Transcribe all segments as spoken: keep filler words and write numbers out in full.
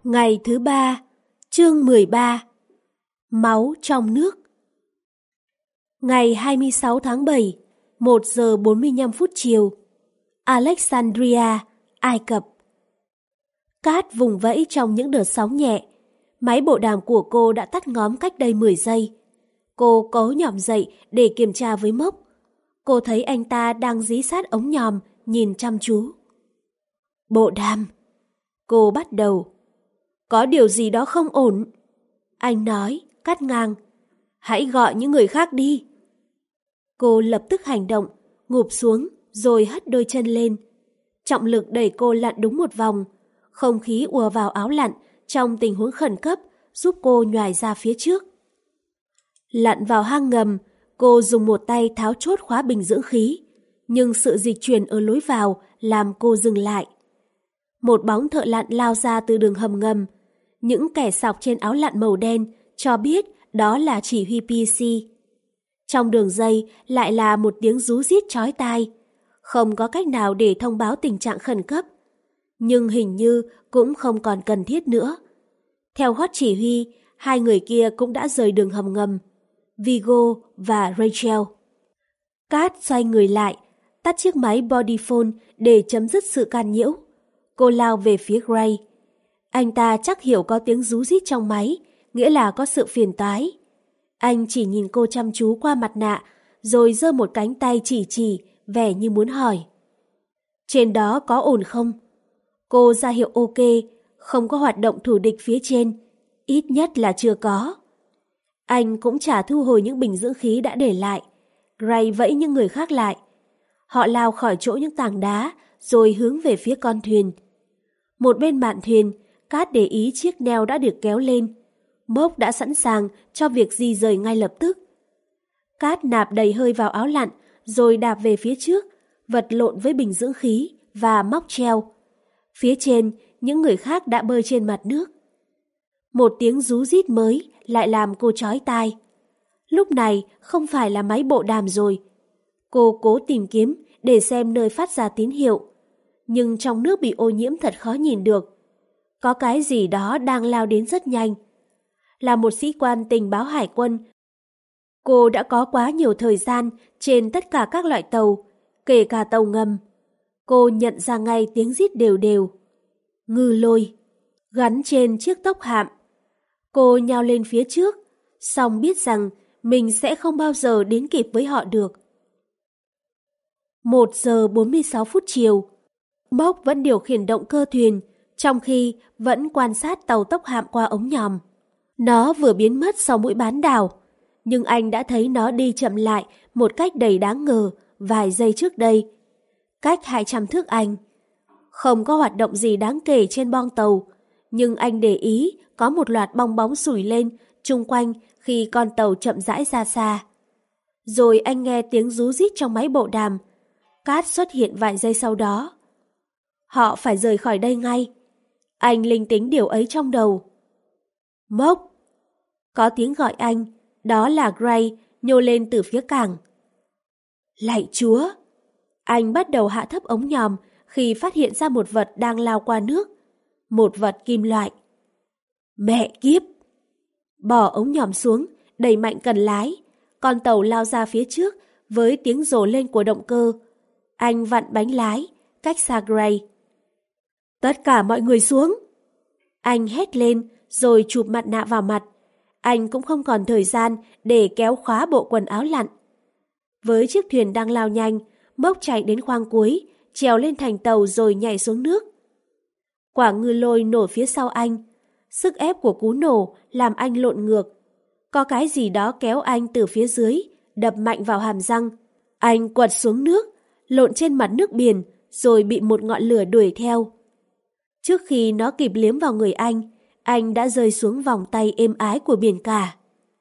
Ngày thứ ba, chương mười ba. Máu trong nước. Ngày hai mươi sáu tháng bảy, một giờ bốn mươi lăm phút chiều. Alexandria, Ai Cập. Cát vùng vẫy trong những đợt sóng nhẹ. Máy bộ đàm của cô đã tắt ngóm cách đây mười giây. Cô cố nhòm dậy để kiểm tra với Mốc. Cô thấy anh ta đang dí sát ống nhòm, nhìn chăm chú. Bộ đàm. Cô bắt đầu. Có điều gì đó không ổn. Anh nói, cắt ngang. Hãy gọi những người khác đi. Cô lập tức hành động, ngụp xuống rồi hất đôi chân lên. Trọng lực đẩy cô lặn đúng một vòng. Không khí ùa vào áo lặn trong tình huống khẩn cấp giúp cô nhoài ra phía trước. Lặn vào hang ngầm, cô dùng một tay tháo chốt khóa bình dưỡng khí. Nhưng sự dịch chuyển ở lối vào làm cô dừng lại. Một bóng thợ lặn lao ra từ đường hầm ngầm. Những kẻ sọc trên áo lặn màu đen cho biết đó là chỉ huy pê xê. Trong đường dây lại là một tiếng rú rít chói tai. Không có cách nào để thông báo tình trạng khẩn cấp. Nhưng hình như cũng không còn cần thiết nữa. Theo gót chỉ huy, hai người kia cũng đã rời đường hầm ngầm. Vigo và Rachel. Kat xoay người lại, tắt chiếc máy bodyphone để chấm dứt sự can nhiễu. Cô lao về phía Gray. Anh ta chắc hiểu có tiếng rú rít trong máy, nghĩa là có sự phiền toái. Anh chỉ nhìn cô chăm chú qua mặt nạ, rồi giơ một cánh tay chỉ chỉ, vẻ như muốn hỏi. Trên đó có ổn không? Cô ra hiệu ok, không có hoạt động thù địch phía trên, ít nhất là chưa có. Anh cũng chả thu hồi những bình dưỡng khí đã để lại. Gray vẫy những người khác lại. Họ lao khỏi chỗ những tảng đá, rồi hướng về phía con thuyền. Một bên mạn thuyền, Kat để ý chiếc neo đã được kéo lên. Mốc đã sẵn sàng cho việc di rời ngay lập tức. Kat nạp đầy hơi vào áo lặn, rồi đạp về phía trước, vật lộn với bình dưỡng khí và móc treo. Phía trên, những người khác đã bơi trên mặt nước. Một tiếng rú rít mới lại làm cô chói tai. Lúc này không phải là máy bộ đàm rồi. Cô cố tìm kiếm để xem nơi phát ra tín hiệu. Nhưng trong nước bị ô nhiễm thật khó nhìn được. Có cái gì đó đang lao đến rất nhanh. Là một sĩ quan tình báo hải quân, cô đã có quá nhiều thời gian trên tất cả các loại tàu, kể cả tàu ngầm. Cô nhận ra ngay tiếng rít đều đều. Ngư lôi, gắn trên chiếc tốc hạm. Cô nhao lên phía trước, song biết rằng mình sẽ không bao giờ đến kịp với họ được. Một giờ bốn mươi sáu phút chiều, Mốc vẫn điều khiển động cơ thuyền, trong khi vẫn quan sát tàu tốc hạm qua ống nhòm. Nó vừa biến mất sau mũi bán đảo, nhưng anh đã thấy nó đi chậm lại một cách đầy đáng ngờ vài giây trước đây. Cách hai trăm thước anh. Không có hoạt động gì đáng kể trên boong tàu, nhưng anh để ý có một loạt bong bóng sủi lên chung quanh khi con tàu chậm rãi ra xa. Rồi anh nghe tiếng rú rít trong máy bộ đàm. Kat xuất hiện vài giây sau đó. Họ phải rời khỏi đây ngay. Anh linh tính điều ấy trong đầu. Mốc! Có tiếng gọi anh, đó là Gray nhô lên từ phía cảng. Lạy Chúa! Anh bắt đầu hạ thấp ống nhòm khi phát hiện ra một vật đang lao qua nước. Một vật kim loại. Mẹ kiếp! Bỏ ống nhòm xuống, đẩy mạnh cần lái. Con tàu lao ra phía trước với tiếng rồ lên của động cơ. Anh vặn bánh lái, cách xa Gray. Tất cả mọi người xuống! Anh hét lên rồi chụp mặt nạ vào mặt. Anh cũng không còn thời gian để kéo khóa bộ quần áo lặn. Với chiếc thuyền đang lao nhanh, Mốc chạy đến khoang cuối, trèo lên thành tàu rồi nhảy xuống nước. Quả ngư lôi nổ phía sau anh. Sức ép của cú nổ làm anh lộn ngược. Có cái gì đó kéo anh từ phía dưới, đập mạnh vào hàm răng. Anh quật xuống nước, lộn trên mặt nước biển, rồi bị một ngọn lửa đuổi theo. Trước khi nó kịp liếm vào người anh, anh đã rơi xuống vòng tay êm ái của biển cả.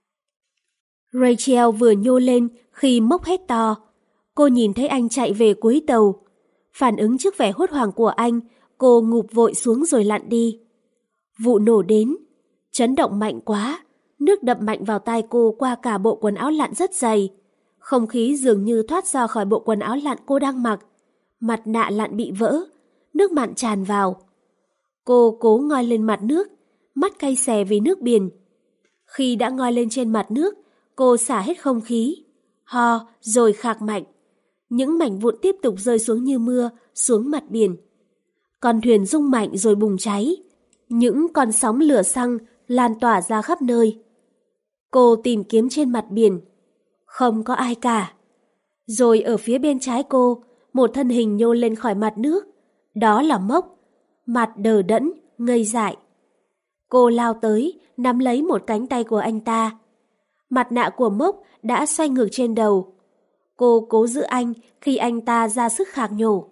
Rachel vừa nhô lên khi Mốc hét to. Cô nhìn thấy anh chạy về cuối tàu. Phản ứng trước vẻ hốt hoảng của anh, cô ngụp vội xuống rồi lặn đi. Vụ nổ đến. Chấn động mạnh quá. Nước đập mạnh vào tai cô qua cả bộ quần áo lặn rất dày. Không khí dường như thoát ra khỏi bộ quần áo lặn cô đang mặc. Mặt nạ lặn bị vỡ. Nước mặn tràn vào. Cô cố ngoi lên mặt nước, mắt cay xè vì nước biển. Khi đã ngoi lên trên mặt nước, cô xả hết không khí, ho rồi khạc mạnh. Những mảnh vụn tiếp tục rơi xuống như mưa xuống mặt biển. Con thuyền rung mạnh rồi bùng cháy. Những con sóng lửa xăng lan tỏa ra khắp nơi. Cô tìm kiếm trên mặt biển. Không có ai cả. Rồi ở phía bên trái cô, một thân hình nhô lên khỏi mặt nước. Đó là Mốc, mặt đờ đẫn, ngây dại. Cô lao tới, nắm lấy một cánh tay của anh ta. Mặt nạ của Mốc đã xoay ngược trên đầu. Cô cố giữ anh khi anh ta ra sức khạc nhổ.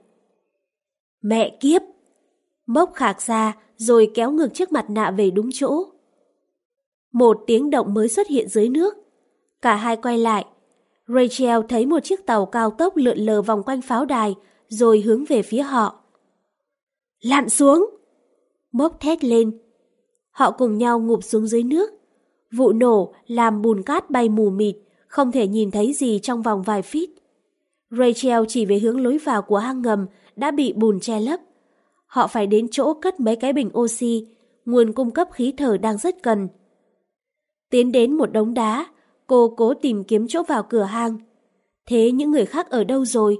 Mẹ kiếp! Mốc khạc ra rồi kéo ngược chiếc mặt nạ về đúng chỗ. Một tiếng động mới xuất hiện dưới nước. Cả hai quay lại. Rachel thấy một chiếc tàu cao tốc lượn lờ vòng quanh pháo đài rồi hướng về phía họ. Lặn xuống! Mốc thét lên. Họ cùng nhau ngụp xuống dưới nước. Vụ nổ làm bùn cát bay mù mịt, không thể nhìn thấy gì trong vòng vài feet. Rachel chỉ về hướng lối vào của hang ngầm đã bị bùn che lấp. Họ phải đến chỗ cất mấy cái bình oxy, nguồn cung cấp khí thở đang rất cần. Tiến đến một đống đá, cô cố tìm kiếm chỗ vào cửa hang. Thế những người khác ở đâu rồi?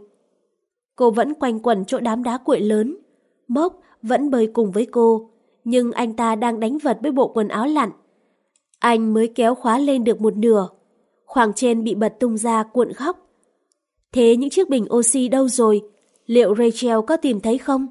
Cô vẫn quanh quẩn chỗ đám đá cuội lớn. Mốc vẫn bơi cùng với cô, nhưng anh ta đang đánh vật với bộ quần áo lặn. Anh mới kéo khóa lên được một nửa. Khoảng trên bị bật tung ra cuộn khóc. Thế những chiếc bình oxy đâu rồi? Liệu Rachel có tìm thấy không?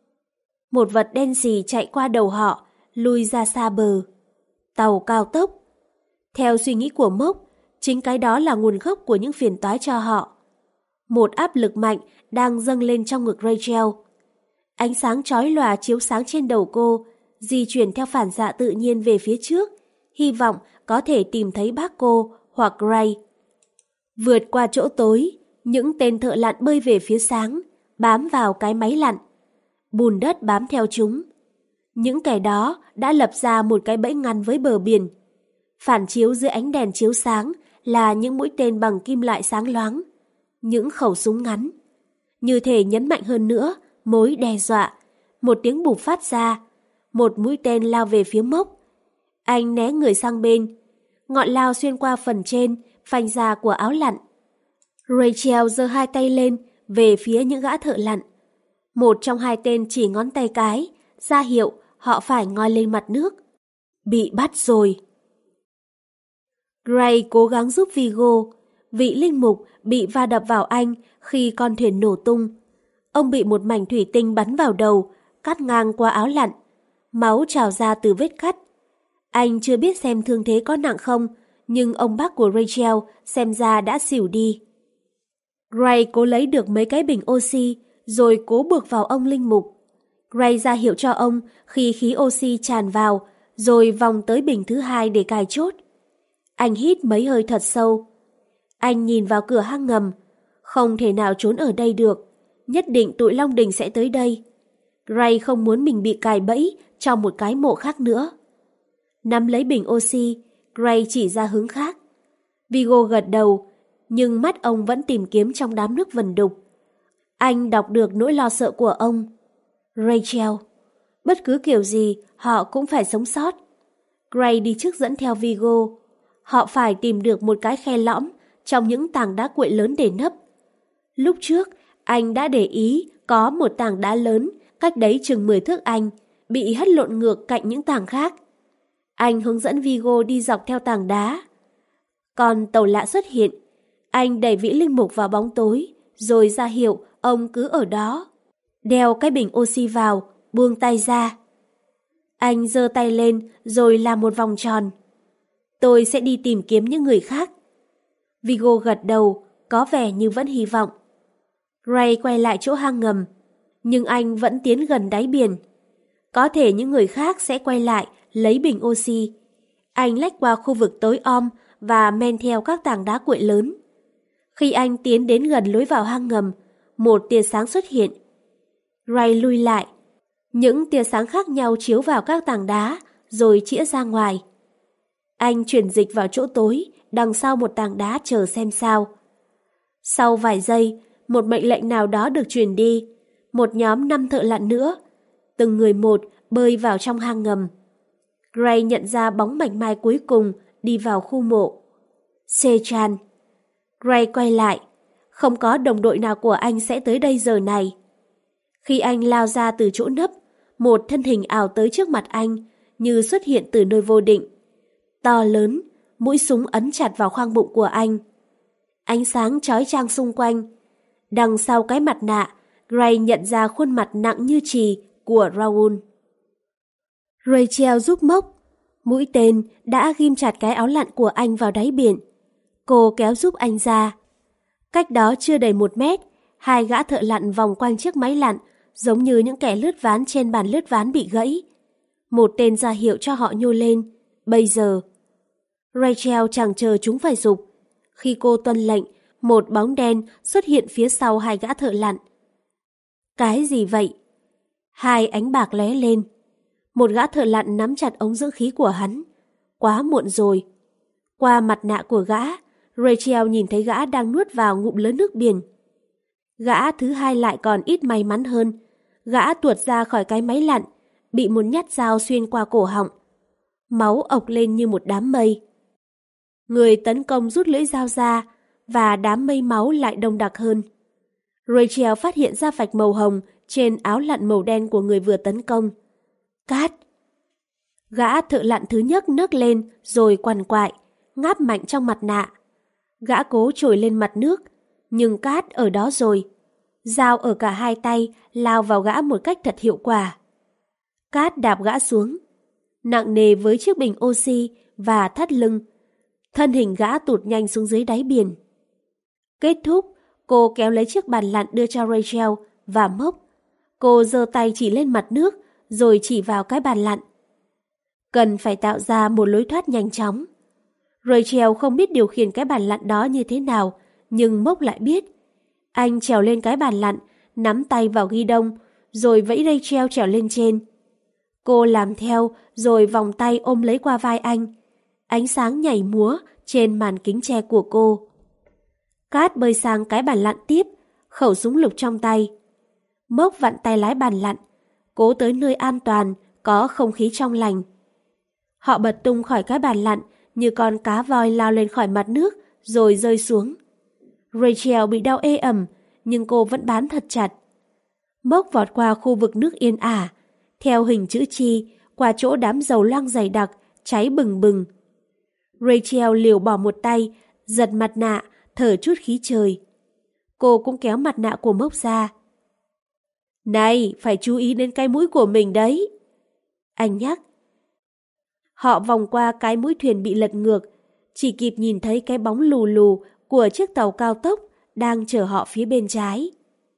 Một vật đen xì chạy qua đầu họ, lui ra xa bờ. Tàu cao tốc. Theo suy nghĩ của Mốc, chính cái đó là nguồn gốc của những phiền toái cho họ. Một áp lực mạnh đang dâng lên trong ngực Rachel. Ánh sáng chói lòa chiếu sáng trên đầu cô, di chuyển theo phản xạ tự nhiên về phía trước, hy vọng có thể tìm thấy bác cô hoặc Gray. Vượt qua chỗ tối, những tên thợ lặn bơi về phía sáng, bám vào cái máy lặn. Bùn đất bám theo chúng. Những kẻ đó đã lập ra một cái bẫy ngăn với bờ biển. Phản chiếu dưới ánh đèn chiếu sáng là những mũi tên bằng kim loại sáng loáng, những khẩu súng ngắn. Như thể nhấn mạnh hơn nữa mối đe dọa. Một tiếng bụp phát ra, một mũi tên lao về phía Mốc. Anh né người sang bên. Ngọn lao xuyên qua phần trên, phanh ra của áo lặn. Rachel giơ hai tay lên về phía những gã thợ lặn. Một trong hai tên chỉ ngón tay cái, ra hiệu họ phải ngoi lên mặt nước. Bị bắt rồi. Gray cố gắng giúp Vigo. Vị linh mục bị va đập vào anh khi con thuyền nổ tung. Ông bị một mảnh thủy tinh bắn vào đầu, cắt ngang qua áo lặn. Máu trào ra từ vết cắt. Anh chưa biết xem thương thế có nặng không, nhưng ông bác của Rachel xem ra đã xỉu đi. Gray cố lấy được mấy cái bình oxy, rồi cố buộc vào ông linh mục. Gray ra hiệu cho ông khi khí oxy tràn vào, rồi vòng tới bình thứ hai để cài chốt. Anh hít mấy hơi thật sâu. Anh nhìn vào cửa hang ngầm. Không thể nào trốn ở đây được. Nhất định tụi Long Đình sẽ tới đây. Gray không muốn mình bị cài bẫy trong một cái mộ khác nữa. Nắm lấy bình oxy, Gray chỉ ra hướng khác. Vigo gật đầu, nhưng mắt ông vẫn tìm kiếm trong đám nước vần đục. Anh đọc được nỗi lo sợ của ông. Rachel, bất cứ kiểu gì họ cũng phải sống sót. Gray đi trước dẫn theo Vigo. Họ phải tìm được một cái khe lõm trong những tảng đá cuội lớn để nấp. Lúc trước, anh đã để ý có một tảng đá lớn cách đấy chừng mười thước anh, bị hất lộn ngược cạnh những tảng khác. Anh hướng dẫn Vigo đi dọc theo tảng đá. Còn tàu lạ xuất hiện. Anh đẩy vị linh mục vào bóng tối, rồi ra hiệu ông cứ ở đó. Đeo cái bình oxy vào, buông tay ra. Anh giơ tay lên rồi làm một vòng tròn. Tôi sẽ đi tìm kiếm những người khác. Vigo gật đầu, có vẻ như vẫn hy vọng. Gray quay lại chỗ hang ngầm, nhưng anh vẫn tiến gần đáy biển. Có thể những người khác sẽ quay lại lấy bình oxy. Anh lách qua khu vực tối om và men theo các tảng đá cuội lớn. Khi anh tiến đến gần lối vào hang ngầm, một tia sáng xuất hiện. Gray lui lại. Những tia sáng khác nhau chiếu vào các tảng đá, rồi chĩa ra ngoài. Anh chuyển dịch vào chỗ tối, đằng sau một tảng đá chờ xem sao. Sau vài giây, một mệnh lệnh nào đó được truyền đi. Một nhóm năm thợ lặn nữa, từng người một, bơi vào trong hang ngầm. Gray nhận ra bóng mảnh mai cuối cùng đi vào khu mộ. Sechan. Gray quay lại. Không có đồng đội nào của anh sẽ tới đây giờ này. Khi anh lao ra từ chỗ nấp, một thân hình ảo tới trước mặt anh, như xuất hiện từ nơi vô định. To lớn, mũi súng ấn chặt vào khoang bụng của anh. Ánh sáng chói chang xung quanh. Đằng sau cái mặt nạ, Gray nhận ra khuôn mặt nặng như chì của Raoul. Rachel giúp Mốc. Mũi tên đã ghim chặt cái áo lặn của anh vào đáy biển. Cô kéo giúp anh ra. Cách đó chưa đầy một mét, hai gã thợ lặn vòng quanh chiếc máy lặn, giống như những kẻ lướt ván trên bàn lướt ván bị gãy. Một tên ra hiệu cho họ nhô lên. Bây giờ. Rachel chẳng chờ chúng phải giục. Khi cô tuân lệnh, một bóng đen xuất hiện phía sau hai gã thợ lặn. Cái gì vậy? Hai ánh bạc lóe lên. Một gã thợ lặn nắm chặt ống dưỡng khí của hắn. Quá muộn rồi. Qua mặt nạ của gã, Rachel nhìn thấy gã đang nuốt vào ngụm lớn nước biển. Gã thứ hai lại còn ít may mắn hơn. Gã tuột ra khỏi cái máy lặn, bị một nhát dao xuyên qua cổ họng. Máu ộc lên như một đám mây. Người tấn công rút lưỡi dao ra, và đám mây máu lại đông đặc hơn. Rachel phát hiện ra vạch màu hồng trên áo lặn màu đen của người vừa tấn công. Cát! Gã thợ lặn thứ nhất nấc lên rồi quằn quại, ngáp mạnh trong mặt nạ. Gã cố trồi lên mặt nước, nhưng Cát ở đó rồi. Dao ở cả hai tay lao vào gã một cách thật hiệu quả. Cát đạp gã xuống, nặng nề với chiếc bình oxy và thắt lưng. Thân hình gã tụt nhanh xuống dưới đáy biển. Kết thúc, cô kéo lấy chiếc bàn lặn đưa cho Rachel và Mốc. Cô giơ tay chỉ lên mặt nước, rồi chỉ vào cái bàn lặn. Cần phải tạo ra một lối thoát nhanh chóng. Rachel không biết điều khiển cái bàn lặn đó như thế nào, nhưng Mốc lại biết. Anh trèo lên cái bàn lặn, nắm tay vào ghi đông, rồi vẫy Rachel trèo lên trên. Cô làm theo, rồi vòng tay ôm lấy qua vai anh. Ánh sáng nhảy múa trên màn kính tre của cô. Cát bơi sang cái bàn lặn tiếp, khẩu súng lục trong tay. Mốc vặn tay lái bàn lặn, cố tới nơi an toàn, có không khí trong lành. Họ bật tung khỏi cái bàn lặn như con cá voi lao lên khỏi mặt nước rồi rơi xuống. Rachel bị đau ê ẩm, nhưng cô vẫn bám thật chặt. Mốc vọt qua khu vực nước yên ả, theo hình chữ chi, qua chỗ đám dầu loang dày đặc, cháy bừng bừng. Rachel liều bỏ một tay, giật mặt nạ, thở chút khí trời. Cô cũng kéo mặt nạ của Mốc ra. Này, phải chú ý đến cái mũi của mình đấy. Anh nhắc. Họ vòng qua cái mũi thuyền bị lật ngược, chỉ kịp nhìn thấy cái bóng lù lù của chiếc tàu cao tốc đang chở họ phía bên trái.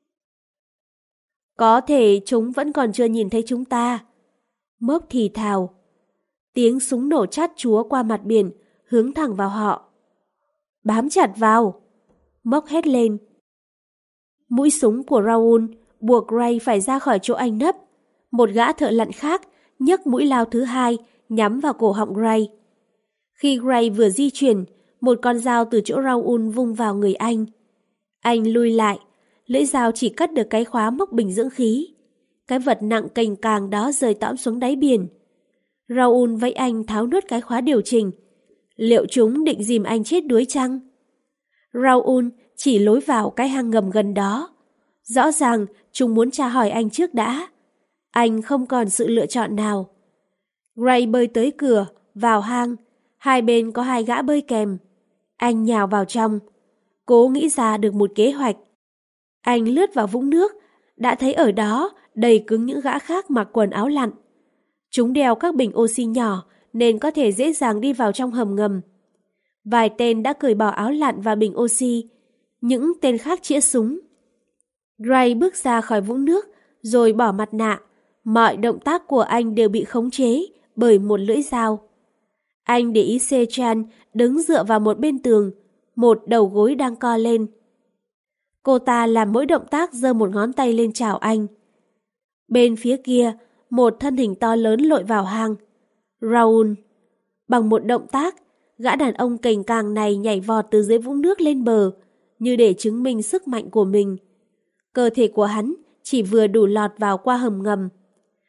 Có thể chúng vẫn còn chưa nhìn thấy chúng ta. Mốc thì thào. Tiếng súng nổ chát chúa qua mặt biển, hướng thẳng vào họ. Bám chặt vào! Mốc hét lên. Mũi súng của Raoul buộc Gray phải ra khỏi chỗ anh nấp. Một gã thợ lặn khác nhấc mũi lao thứ hai nhắm vào cổ họng Gray. Khi Gray vừa di chuyển, một con dao từ chỗ Raoul vung vào người anh. Anh lùi lại, lưỡi dao chỉ cắt được cái khóa móc bình dưỡng khí. Cái vật nặng cành càng đó rơi tõm xuống đáy biển. Raoul vẫy anh tháo nốt cái khóa điều chỉnh. Liệu chúng định dìm anh chết đuối chăng? Raoul chỉ lối vào cái hang ngầm gần đó. Rõ ràng chúng muốn tra hỏi anh trước đã. Anh không còn sự lựa chọn nào. Gray bơi tới cửa, vào hang. Hai bên có hai gã bơi kèm. Anh nhào vào trong, cố nghĩ ra được một kế hoạch. Anh lướt vào vũng nước, đã thấy ở đó đầy cứng những gã khác mặc quần áo lặn. Chúng đeo các bình oxy nhỏ nên có thể dễ dàng đi vào trong hầm ngầm. Vài tên đã cởi bỏ áo lặn và bình oxy, những tên khác chĩa súng. Gray bước ra khỏi vũng nước rồi bỏ mặt nạ. Mọi động tác của anh đều bị khống chế bởi một lưỡi dao. Anh để ý Sechan đứng dựa vào một bên tường, một đầu gối đang co lên. Cô ta làm mỗi động tác giơ một ngón tay lên chào anh. Bên phía kia, một thân hình to lớn lội vào hang. Raoul. Bằng một động tác, gã đàn ông cành càng này nhảy vọt từ dưới vũng nước lên bờ, như để chứng minh sức mạnh của mình. Cơ thể của hắn chỉ vừa đủ lọt vào qua hầm ngầm.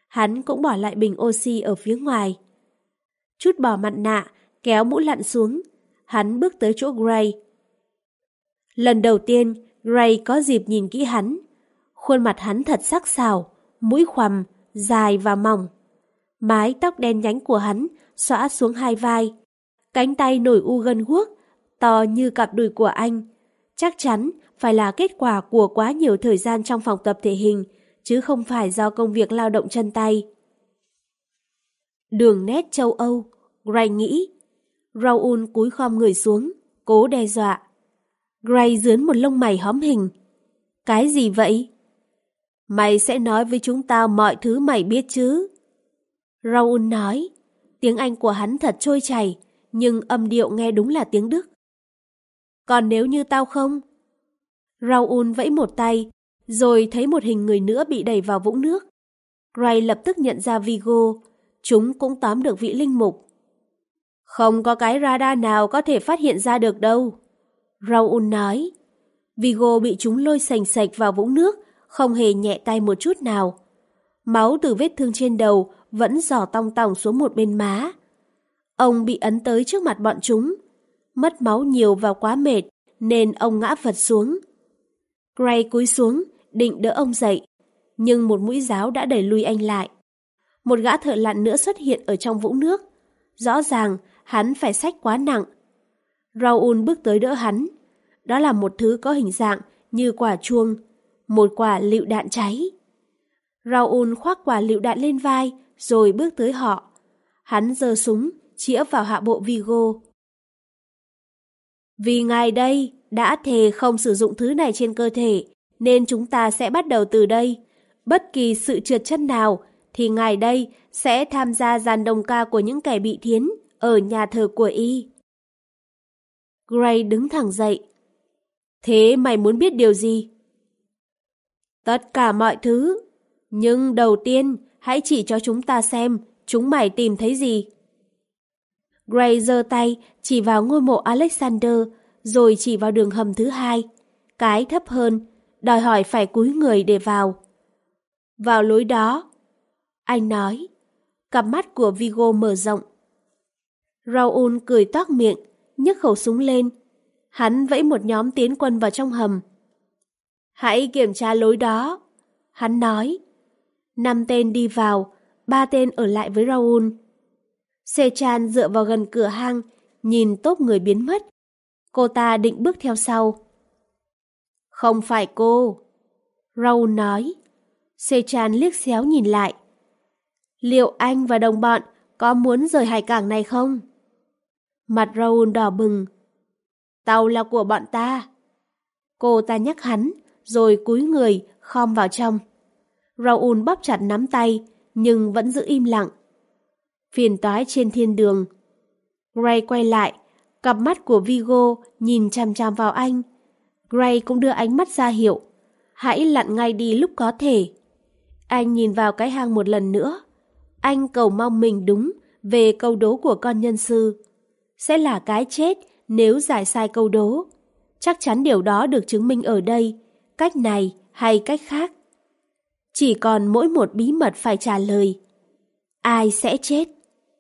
Hắn cũng bỏ lại bình oxy ở phía ngoài. Chút bỏ mặt nạ, kéo mũ lặn xuống. Hắn bước tới chỗ Gray. Lần đầu tiên, Gray có dịp nhìn kỹ hắn. Khuôn mặt hắn thật sắc sảo, mũi khoằm, dài và mỏng. Mái tóc đen nhánh của hắn xõa xuống hai vai. Cánh tay nổi u gân guốc, to như cặp đùi của anh. Chắc chắn phải là kết quả của quá nhiều thời gian trong phòng tập thể hình, chứ không phải do công việc lao động chân tay. Đường nét châu Âu, Gray nghĩ. Raoul cúi khom người xuống, cố đe dọa. Gray dướn một lông mày hóm hình. Cái gì vậy? Mày sẽ nói với chúng tao mọi thứ mày biết chứ? Raoul nói. Tiếng Anh của hắn thật trôi chảy, nhưng âm điệu nghe đúng là tiếng Đức. Còn nếu như tao không? Raoul vẫy một tay, rồi thấy một hình người nữa bị đẩy vào vũng nước. Gray lập tức nhận ra Vigo. Chúng cũng tóm được vị linh mục. Không có cái radar nào có thể phát hiện ra được đâu, Raoul nói. Vigo bị chúng lôi sành sạch vào vũng nước, không hề nhẹ tay một chút nào. Máu từ vết thương trên đầu vẫn rỏ tong tòng xuống một bên má. Ông bị ấn tới trước mặt bọn chúng. Mất máu nhiều và quá mệt, nên ông ngã phật xuống. Gray cúi xuống, định đỡ ông dậy, nhưng một mũi giáo đã đẩy lui anh lại. Một gã thợ lặn nữa xuất hiện ở trong vũng nước. Rõ ràng hắn phải xách quá nặng. Raoul bước tới đỡ hắn. Đó là một thứ có hình dạng như quả chuông, một quả lựu đạn cháy. Raoul khoác quả lựu đạn lên vai rồi bước tới họ. Hắn giơ súng, chĩa vào hạ bộ Vigo. Vì ngài đây đã thề không sử dụng thứ này trên cơ thể, nên chúng ta sẽ bắt đầu từ đây. Bất kỳ sự trượt chân nào thì ngài đây sẽ tham gia dàn đồng ca của những kẻ bị thiến ở nhà thờ của y. Gray đứng thẳng dậy. Thế mày muốn biết điều gì? Tất cả mọi thứ. Nhưng đầu tiên, hãy chỉ cho chúng ta xem chúng mày tìm thấy gì. Gray giơ tay chỉ vào ngôi mộ Alexander, rồi chỉ vào đường hầm thứ hai, cái thấp hơn, đòi hỏi phải cúi người để vào. Vào lối đó, anh nói. Cặp mắt của Vigo mở rộng. Raoul cười toác miệng, nhấc khẩu súng lên. Hắn vẫy một nhóm tiến quân vào trong hầm. Hãy kiểm tra lối đó, hắn nói. Năm tên đi vào, ba tên ở lại với Raoul. Sechan dựa vào gần cửa hang, nhìn tốp người biến mất. Cô ta định bước theo sau. Không phải cô, Raoul nói. Sechan liếc xéo nhìn lại. Liệu anh và đồng bọn có muốn rời hải cảng này không? Mặt Raoul đỏ bừng. Tàu là của bọn ta. Cô ta nhắc hắn, rồi cúi người, khom vào trong. Raoul bóp chặt nắm tay, nhưng vẫn giữ im lặng. Phiền toái trên thiên đường. Gray quay lại, cặp mắt của Vigo nhìn chằm chằm vào anh. Gray cũng đưa ánh mắt ra hiệu. Hãy lặn ngay đi lúc có thể. Anh nhìn vào cái hang một lần nữa. Anh cầu mong mình đúng về câu đố của con nhân sư. Sẽ là cái chết nếu giải sai câu đố. Chắc chắn điều đó được chứng minh ở đây, cách này hay cách khác. Chỉ còn mỗi một bí mật phải trả lời. Ai sẽ chết?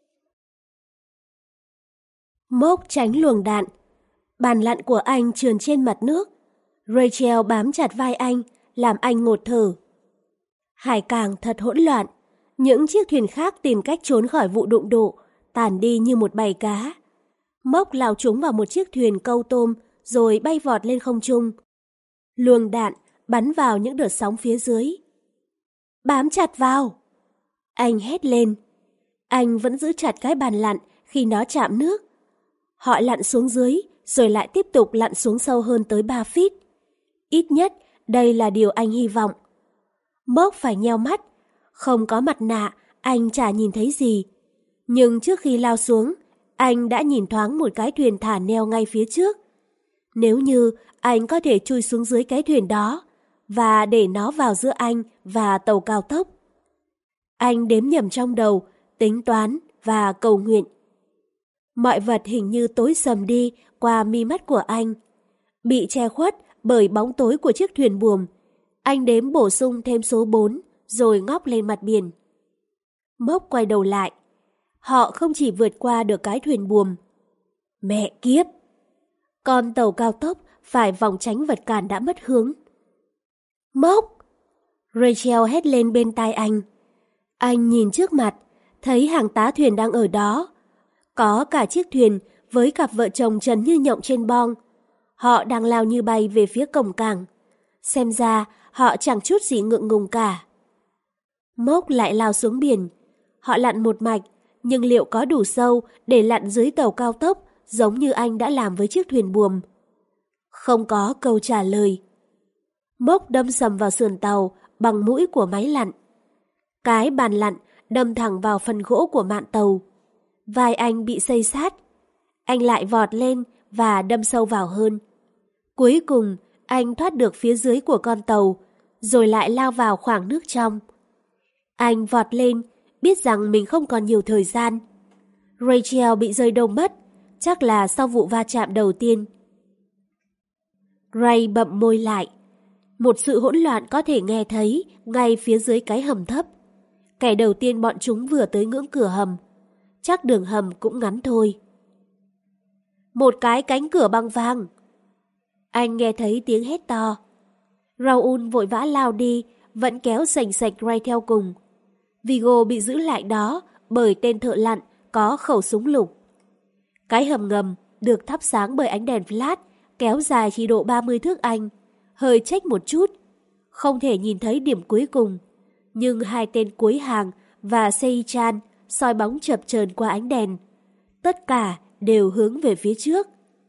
Mốc tránh luồng đạn. Bàn lặn của anh trườn trên mặt nước. Rachel bám chặt vai anh, làm anh ngột thở. Hải cảng thật hỗn loạn. Những chiếc thuyền khác tìm cách trốn khỏi vụ đụng độ, tản đi như một bầy cá. Mốc lao chúng vào một chiếc thuyền câu tôm, rồi bay vọt lên không trung. Luồng đạn bắn vào những đợt sóng phía dưới. Bám chặt vào! Anh hét lên. Anh vẫn giữ chặt cái bàn lặn khi nó chạm nước. Họ lặn xuống dưới, rồi lại tiếp tục lặn xuống sâu hơn tới ba feet. Ít nhất, đây là điều anh hy vọng. Mốc phải nheo mắt. Không có mặt nạ, anh chả nhìn thấy gì. Nhưng trước khi lao xuống, anh đã nhìn thoáng một cái thuyền thả neo ngay phía trước. Nếu như anh có thể chui xuống dưới cái thuyền đó và để nó vào giữa anh và tàu cao tốc. Anh đếm nhầm trong đầu, tính toán và cầu nguyện. Mọi vật hình như tối sầm đi qua mi mắt của anh. Bị che khuất bởi bóng tối của chiếc thuyền buồm, anh đếm bổ sung thêm số bốn rồi ngóc lên mặt biển. Mốc quay đầu lại. Họ không chỉ vượt qua được cái thuyền buồm. Mẹ kiếp! Con tàu cao tốc phải vòng tránh vật cản đã mất hướng. Mốc! Rachel hét lên bên tai anh. Anh nhìn trước mặt, thấy hàng tá thuyền đang ở đó. Có cả chiếc thuyền với cặp vợ chồng trần như nhộng trên bong. Họ đang lao như bay về phía cổng cảng. Xem ra họ chẳng chút gì ngượng ngùng cả. Mốc lại lao xuống biển. Họ lặn một mạch, nhưng liệu có đủ sâu để lặn dưới tàu cao tốc giống như anh đã làm với chiếc thuyền buồm? Không có câu trả lời. Mốc đâm sầm vào sườn tàu bằng mũi của máy lặn. Cái bàn lặn đâm thẳng vào phần gỗ của mạn tàu. Vai anh bị xây sát. Anh lại vọt lên và đâm sâu vào hơn. Cuối cùng, anh thoát được phía dưới của con tàu, rồi lại lao vào khoảng nước trong. Anh vọt lên, biết rằng mình không còn nhiều thời gian. Rachel bị rơi đâu mất, chắc là sau vụ va chạm đầu tiên. Ray bậm môi lại. Một sự hỗn loạn có thể nghe thấy ngay phía dưới cái hầm thấp. Kẻ đầu tiên bọn chúng vừa tới ngưỡng cửa hầm. Chắc đường hầm cũng ngắn thôi. Một cái cánh cửa băng vàng. Anh nghe thấy tiếng hét to. Raoul vội vã lao đi, vẫn kéo sành sạch Ray theo cùng. Vigo bị giữ lại đó bởi tên thợ lặn có khẩu súng lục. Cái hầm ngầm được thắp sáng bởi ánh đèn flash kéo dài chỉ độ ba mươi thước Anh, hơi chếch một chút. Không thể nhìn thấy điểm cuối cùng, nhưng hai tên cuối hàng và Sei-chan soi bóng chập chờn qua ánh đèn. Tất cả đều hướng về phía trước.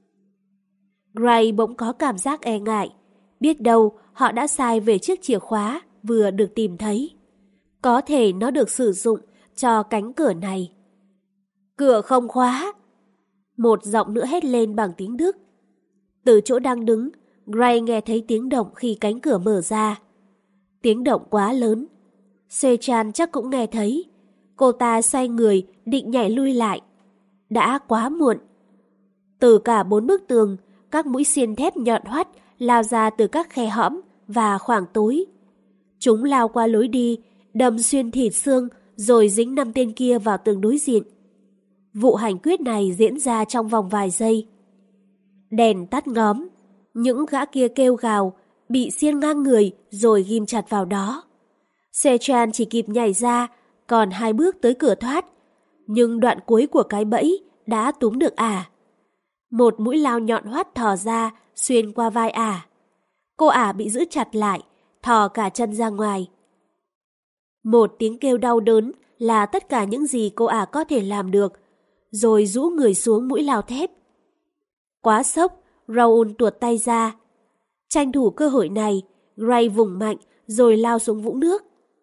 Gray bỗng có cảm giác e ngại. Biết đâu họ đã sai về chiếc chìa khóa vừa được tìm thấy. Có thể nó được sử dụng cho cánh cửa này. Cửa không khóa! Một giọng nữa hét lên bằng tiếng Đức. Từ chỗ đang đứng, Gray nghe thấy tiếng động khi cánh cửa mở ra. Tiếng động quá lớn. Sei-chan chắc cũng nghe thấy. Cô ta xoay người định nhảy lui lại. Đã quá muộn. Từ cả bốn bức tường, các mũi xiên thép nhọn hoắt lao ra từ các khe hõm và khoảng tối. Chúng lao qua lối đi, đâm xuyên thịt xương rồi dính năm tên kia vào tường đối diện. Vụ hành quyết này diễn ra trong vòng vài giây. Đèn tắt ngóm, những gã kia kêu gào, bị xiên ngang người rồi ghim chặt vào đó. Sei-chan chỉ kịp nhảy ra, còn hai bước tới cửa thoát, nhưng đoạn cuối của cái bẫy đã túm được ả. Một mũi lao nhọn hoắt thò ra, xuyên qua vai ả. Cô ả bị giữ chặt lại, thò cả chân ra ngoài. Một tiếng kêu đau đớn là tất cả những gì cô ả có thể làm được, rồi rũ người xuống mũi lao thép. Quá sốc, Raoul tuột tay ra. Tranh thủ cơ hội này, Gray vùng mạnh rồi lao xuống vũng nước.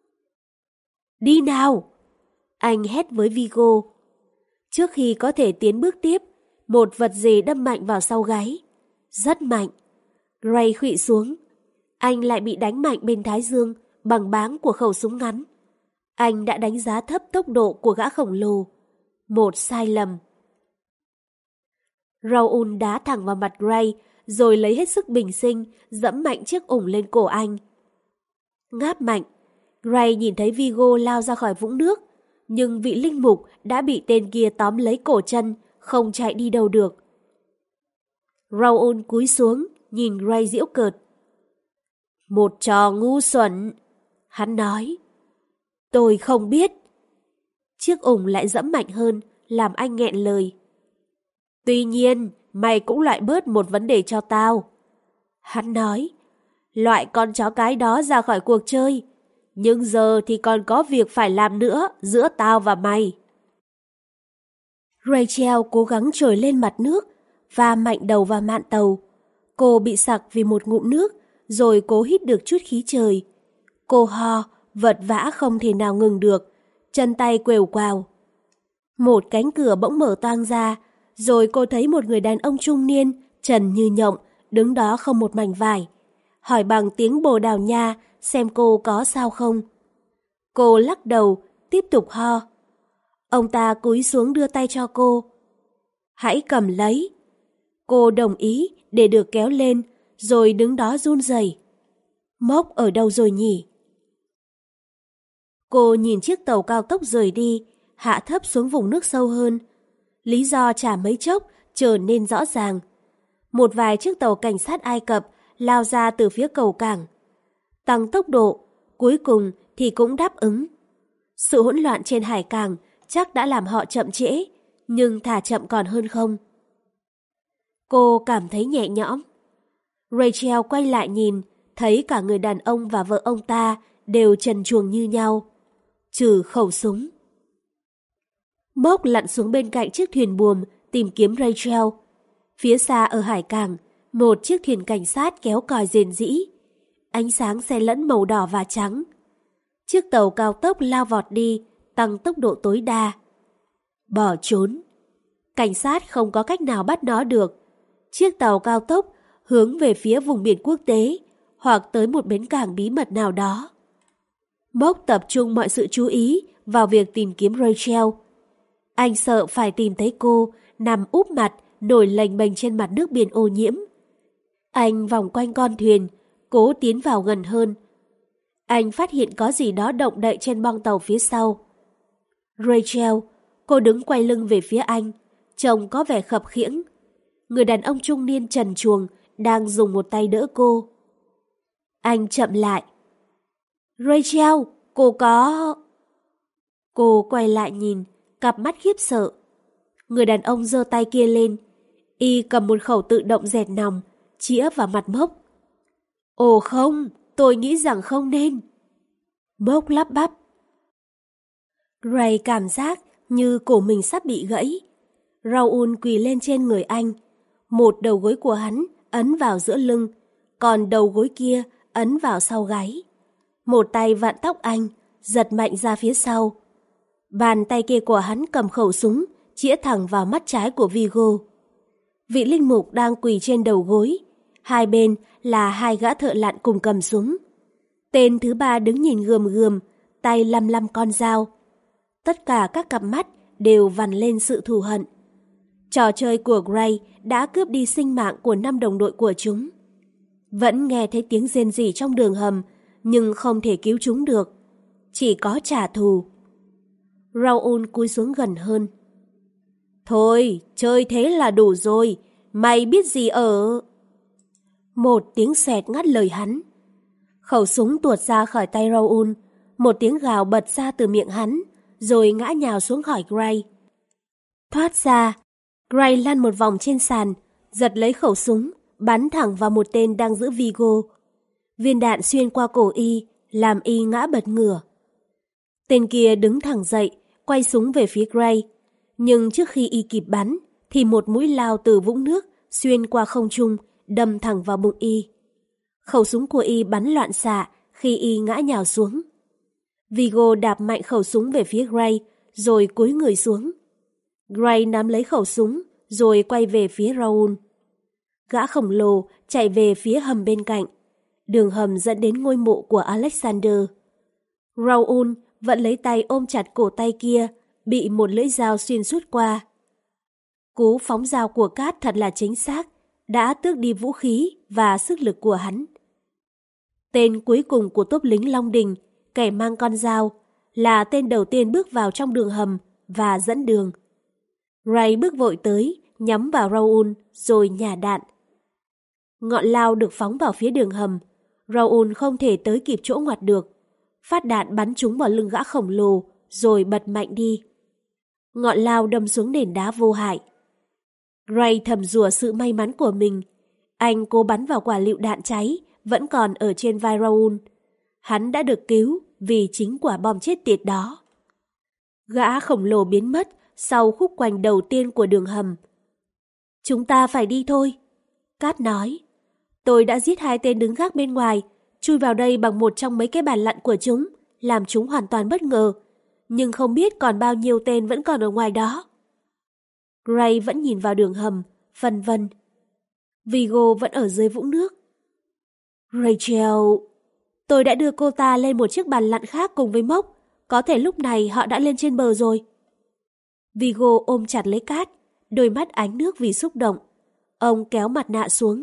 Đi nào! Anh hét với Vigo. Trước khi có thể tiến bước tiếp, một vật gì đâm mạnh vào sau gáy. Rất mạnh. Gray khuỵu xuống. Anh lại bị đánh mạnh bên thái dương bằng báng của khẩu súng ngắn. Anh đã đánh giá thấp tốc độ của gã khổng lồ. Một sai lầm. Raoul đá thẳng vào mặt Gray, rồi lấy hết sức bình sinh, dẫm mạnh chiếc ủng lên cổ anh. Ngáp mạnh, Gray nhìn thấy Vigo lao ra khỏi vũng nước, nhưng vị linh mục đã bị tên kia tóm lấy cổ chân, không chạy đi đâu được. Raoul cúi xuống, nhìn Gray giễu cợt. Một trò ngu xuẩn, hắn nói. Tôi không biết. Chiếc ủng lại dẫm mạnh hơn, làm anh nghẹn lời. Tuy nhiên, mày cũng loại bớt một vấn đề cho tao. Hắn nói, loại con chó cái đó ra khỏi cuộc chơi. Nhưng giờ thì còn có việc phải làm nữa giữa tao và mày. Rachel cố gắng trồi lên mặt nước và mạnh đầu vào mạn tàu. Cô bị sặc vì một ngụm nước, rồi cố hít được chút khí trời. Cô ho, vật vã không thể nào ngừng được, chân tay quều quào. Một cánh cửa bỗng mở toang ra, rồi cô thấy một người đàn ông trung niên, trần như nhộng, đứng đó không một mảnh vải. Hỏi bằng tiếng Bồ Đào Nha xem cô có sao không. Cô lắc đầu, tiếp tục ho. Ông ta cúi xuống đưa tay cho cô. Hãy cầm lấy. Cô đồng ý để được kéo lên, rồi đứng đó run rẩy. Mốc ở đâu rồi nhỉ? Cô nhìn chiếc tàu cao tốc rời đi, hạ thấp xuống vùng nước sâu hơn. Lý do chả mấy chốc trở nên rõ ràng. Một vài chiếc tàu cảnh sát Ai Cập lao ra từ phía cầu cảng. Tăng tốc độ, cuối cùng thì cũng đáp ứng. Sự hỗn loạn trên hải cảng chắc đã làm họ chậm trễ, nhưng thà chậm còn hơn không. Cô cảm thấy nhẹ nhõm. Rachel quay lại nhìn, thấy cả người đàn ông và vợ ông ta đều trần truồng như nhau, trừ khẩu súng. Mốc lặn xuống bên cạnh chiếc thuyền buồm tìm kiếm Rachel. Phía xa ở hải cảng, một chiếc thuyền cảnh sát kéo còi rền rĩ. Ánh sáng xen lẫn màu đỏ và trắng. Chiếc tàu cao tốc lao vọt đi, tăng tốc độ tối đa. Bỏ trốn. Cảnh sát không có cách nào bắt nó được. Chiếc tàu cao tốc hướng về phía vùng biển quốc tế hoặc tới một bến cảng bí mật nào đó. Mốc tập trung mọi sự chú ý vào việc tìm kiếm Rachel. Anh sợ phải tìm thấy cô nằm úp mặt nổi lềnh bềnh trên mặt nước biển ô nhiễm. Anh vòng quanh con thuyền, cố tiến vào gần hơn. Anh phát hiện có gì đó động đậy trên bong tàu phía sau. Rachel, cô đứng quay lưng về phía anh, trông có vẻ khập khiễng. Người đàn ông trung niên trần truồng đang dùng một tay đỡ cô. Anh chậm lại. Rachel, cô có... Cô quay lại nhìn, cặp mắt khiếp sợ. Người đàn ông giơ tay kia lên. Y cầm một khẩu tự động dẹt nòng, chĩa vào mặt Mốc. Ồ không, tôi nghĩ rằng không nên. Mốc lắp bắp. Gray cảm giác như cổ mình sắp bị gãy. Raoul quỳ lên trên người anh. Một đầu gối của hắn ấn vào giữa lưng, còn đầu gối kia ấn vào sau gáy. Một tay vặn tóc anh, giật mạnh ra phía sau. Bàn tay kia của hắn cầm khẩu súng, chĩa thẳng vào mắt trái của Vigo. Vị linh mục đang quỳ trên đầu gối. Hai bên là hai gã thợ lặn cùng cầm súng. Tên thứ ba đứng nhìn gườm gườm, tay lăm lăm con dao. Tất cả các cặp mắt đều vằn lên sự thù hận. Trò chơi của Gray đã cướp đi sinh mạng của năm đồng đội của chúng. Vẫn nghe thấy tiếng rên rỉ trong đường hầm, nhưng không thể cứu chúng được. Chỉ có trả thù. Raoul cúi xuống gần hơn. Thôi, chơi thế là đủ rồi. Mày biết gì ở... Một tiếng xẹt ngắt lời hắn. Khẩu súng tuột ra khỏi tay Raoul. Một tiếng gào bật ra từ miệng hắn, rồi ngã nhào xuống khỏi Gray. Thoát ra, Gray lăn một vòng trên sàn, giật lấy khẩu súng, bắn thẳng vào một tên đang giữ Vigo. Viên đạn xuyên qua cổ y, làm y ngã bật ngửa. Tên kia đứng thẳng dậy, quay súng về phía Gray. Nhưng trước khi y kịp bắn, thì một mũi lao từ vũng nước xuyên qua không trung, đâm thẳng vào bụng y. Khẩu súng của y bắn loạn xạ khi y ngã nhào xuống. Vigo đạp mạnh khẩu súng về phía Gray, rồi cúi người xuống. Gray nắm lấy khẩu súng, rồi quay về phía Raoul. Gã khổng lồ chạy về phía hầm bên cạnh. Đường hầm dẫn đến ngôi mộ của Alexander. Raoul vẫn lấy tay ôm chặt cổ tay kia, bị một lưỡi dao xuyên suốt qua. Cú phóng dao của Cát thật là chính xác, đã tước đi vũ khí và sức lực của hắn. Tên cuối cùng của tốp lính Long Đình, kẻ mang con dao, là tên đầu tiên bước vào trong đường hầm và dẫn đường. Ray bước vội tới, nhắm vào Raoul, rồi nhả đạn. Ngọn lao được phóng vào phía đường hầm. Raoul không thể tới kịp chỗ ngoặt được. Phát đạn bắn trúng vào lưng gã khổng lồ, rồi bật mạnh đi. Ngọn lao đâm xuống nền đá vô hại. Ray thầm rủa sự may mắn của mình. Anh cố bắn vào quả lựu đạn cháy, vẫn còn ở trên vai Raoul. Hắn đã được cứu vì chính quả bom chết tiệt đó. Gã khổng lồ biến mất sau khúc quanh đầu tiên của đường hầm. Chúng ta phải đi thôi. Cát nói. Tôi đã giết hai tên đứng gác bên ngoài, chui vào đây bằng một trong mấy cái bàn lặn của chúng, làm chúng hoàn toàn bất ngờ. Nhưng không biết còn bao nhiêu tên vẫn còn ở ngoài đó. Gray vẫn nhìn vào đường hầm, phân vân. Vigo vẫn ở dưới vũng nước. Rachel... Tôi đã đưa cô ta lên một chiếc bàn lặn khác cùng với Mốc. Có thể lúc này họ đã lên trên bờ rồi. Vigo ôm chặt lấy Cát, đôi mắt ánh nước vì xúc động. Ông kéo mặt nạ xuống.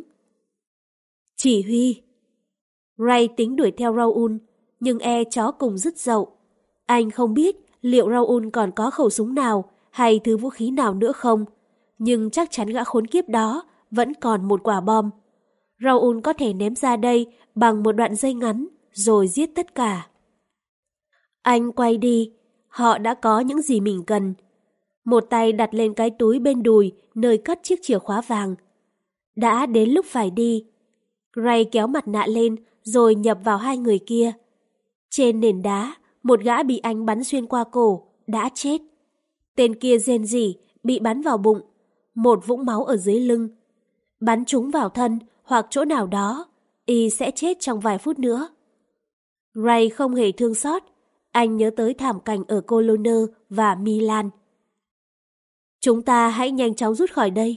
Chỉ huy. Ray tính đuổi theo Raoul, nhưng e chó cùng dứt dậu. Anh không biết liệu Raoul còn có khẩu súng nào hay thứ vũ khí nào nữa không, nhưng chắc chắn gã khốn kiếp đó vẫn còn một quả bom. Raoul có thể ném ra đây bằng một đoạn dây ngắn rồi giết tất cả. Anh quay đi, họ đã có những gì mình cần. Một tay đặt lên cái túi bên đùi nơi cất chiếc chìa khóa vàng. Đã đến lúc phải đi. Gray kéo mặt nạ lên rồi nhập vào hai người kia. Trên nền đá, một gã bị anh bắn xuyên qua cổ, đã chết. Tên kia rên rỉ, bị bắn vào bụng, một vũng máu ở dưới lưng. Bắn trúng vào thân hoặc chỗ nào đó, y sẽ chết trong vài phút nữa. Gray không hề thương xót, anh nhớ tới thảm cảnh ở Cologne và Milan. Chúng ta hãy nhanh chóng rút khỏi đây.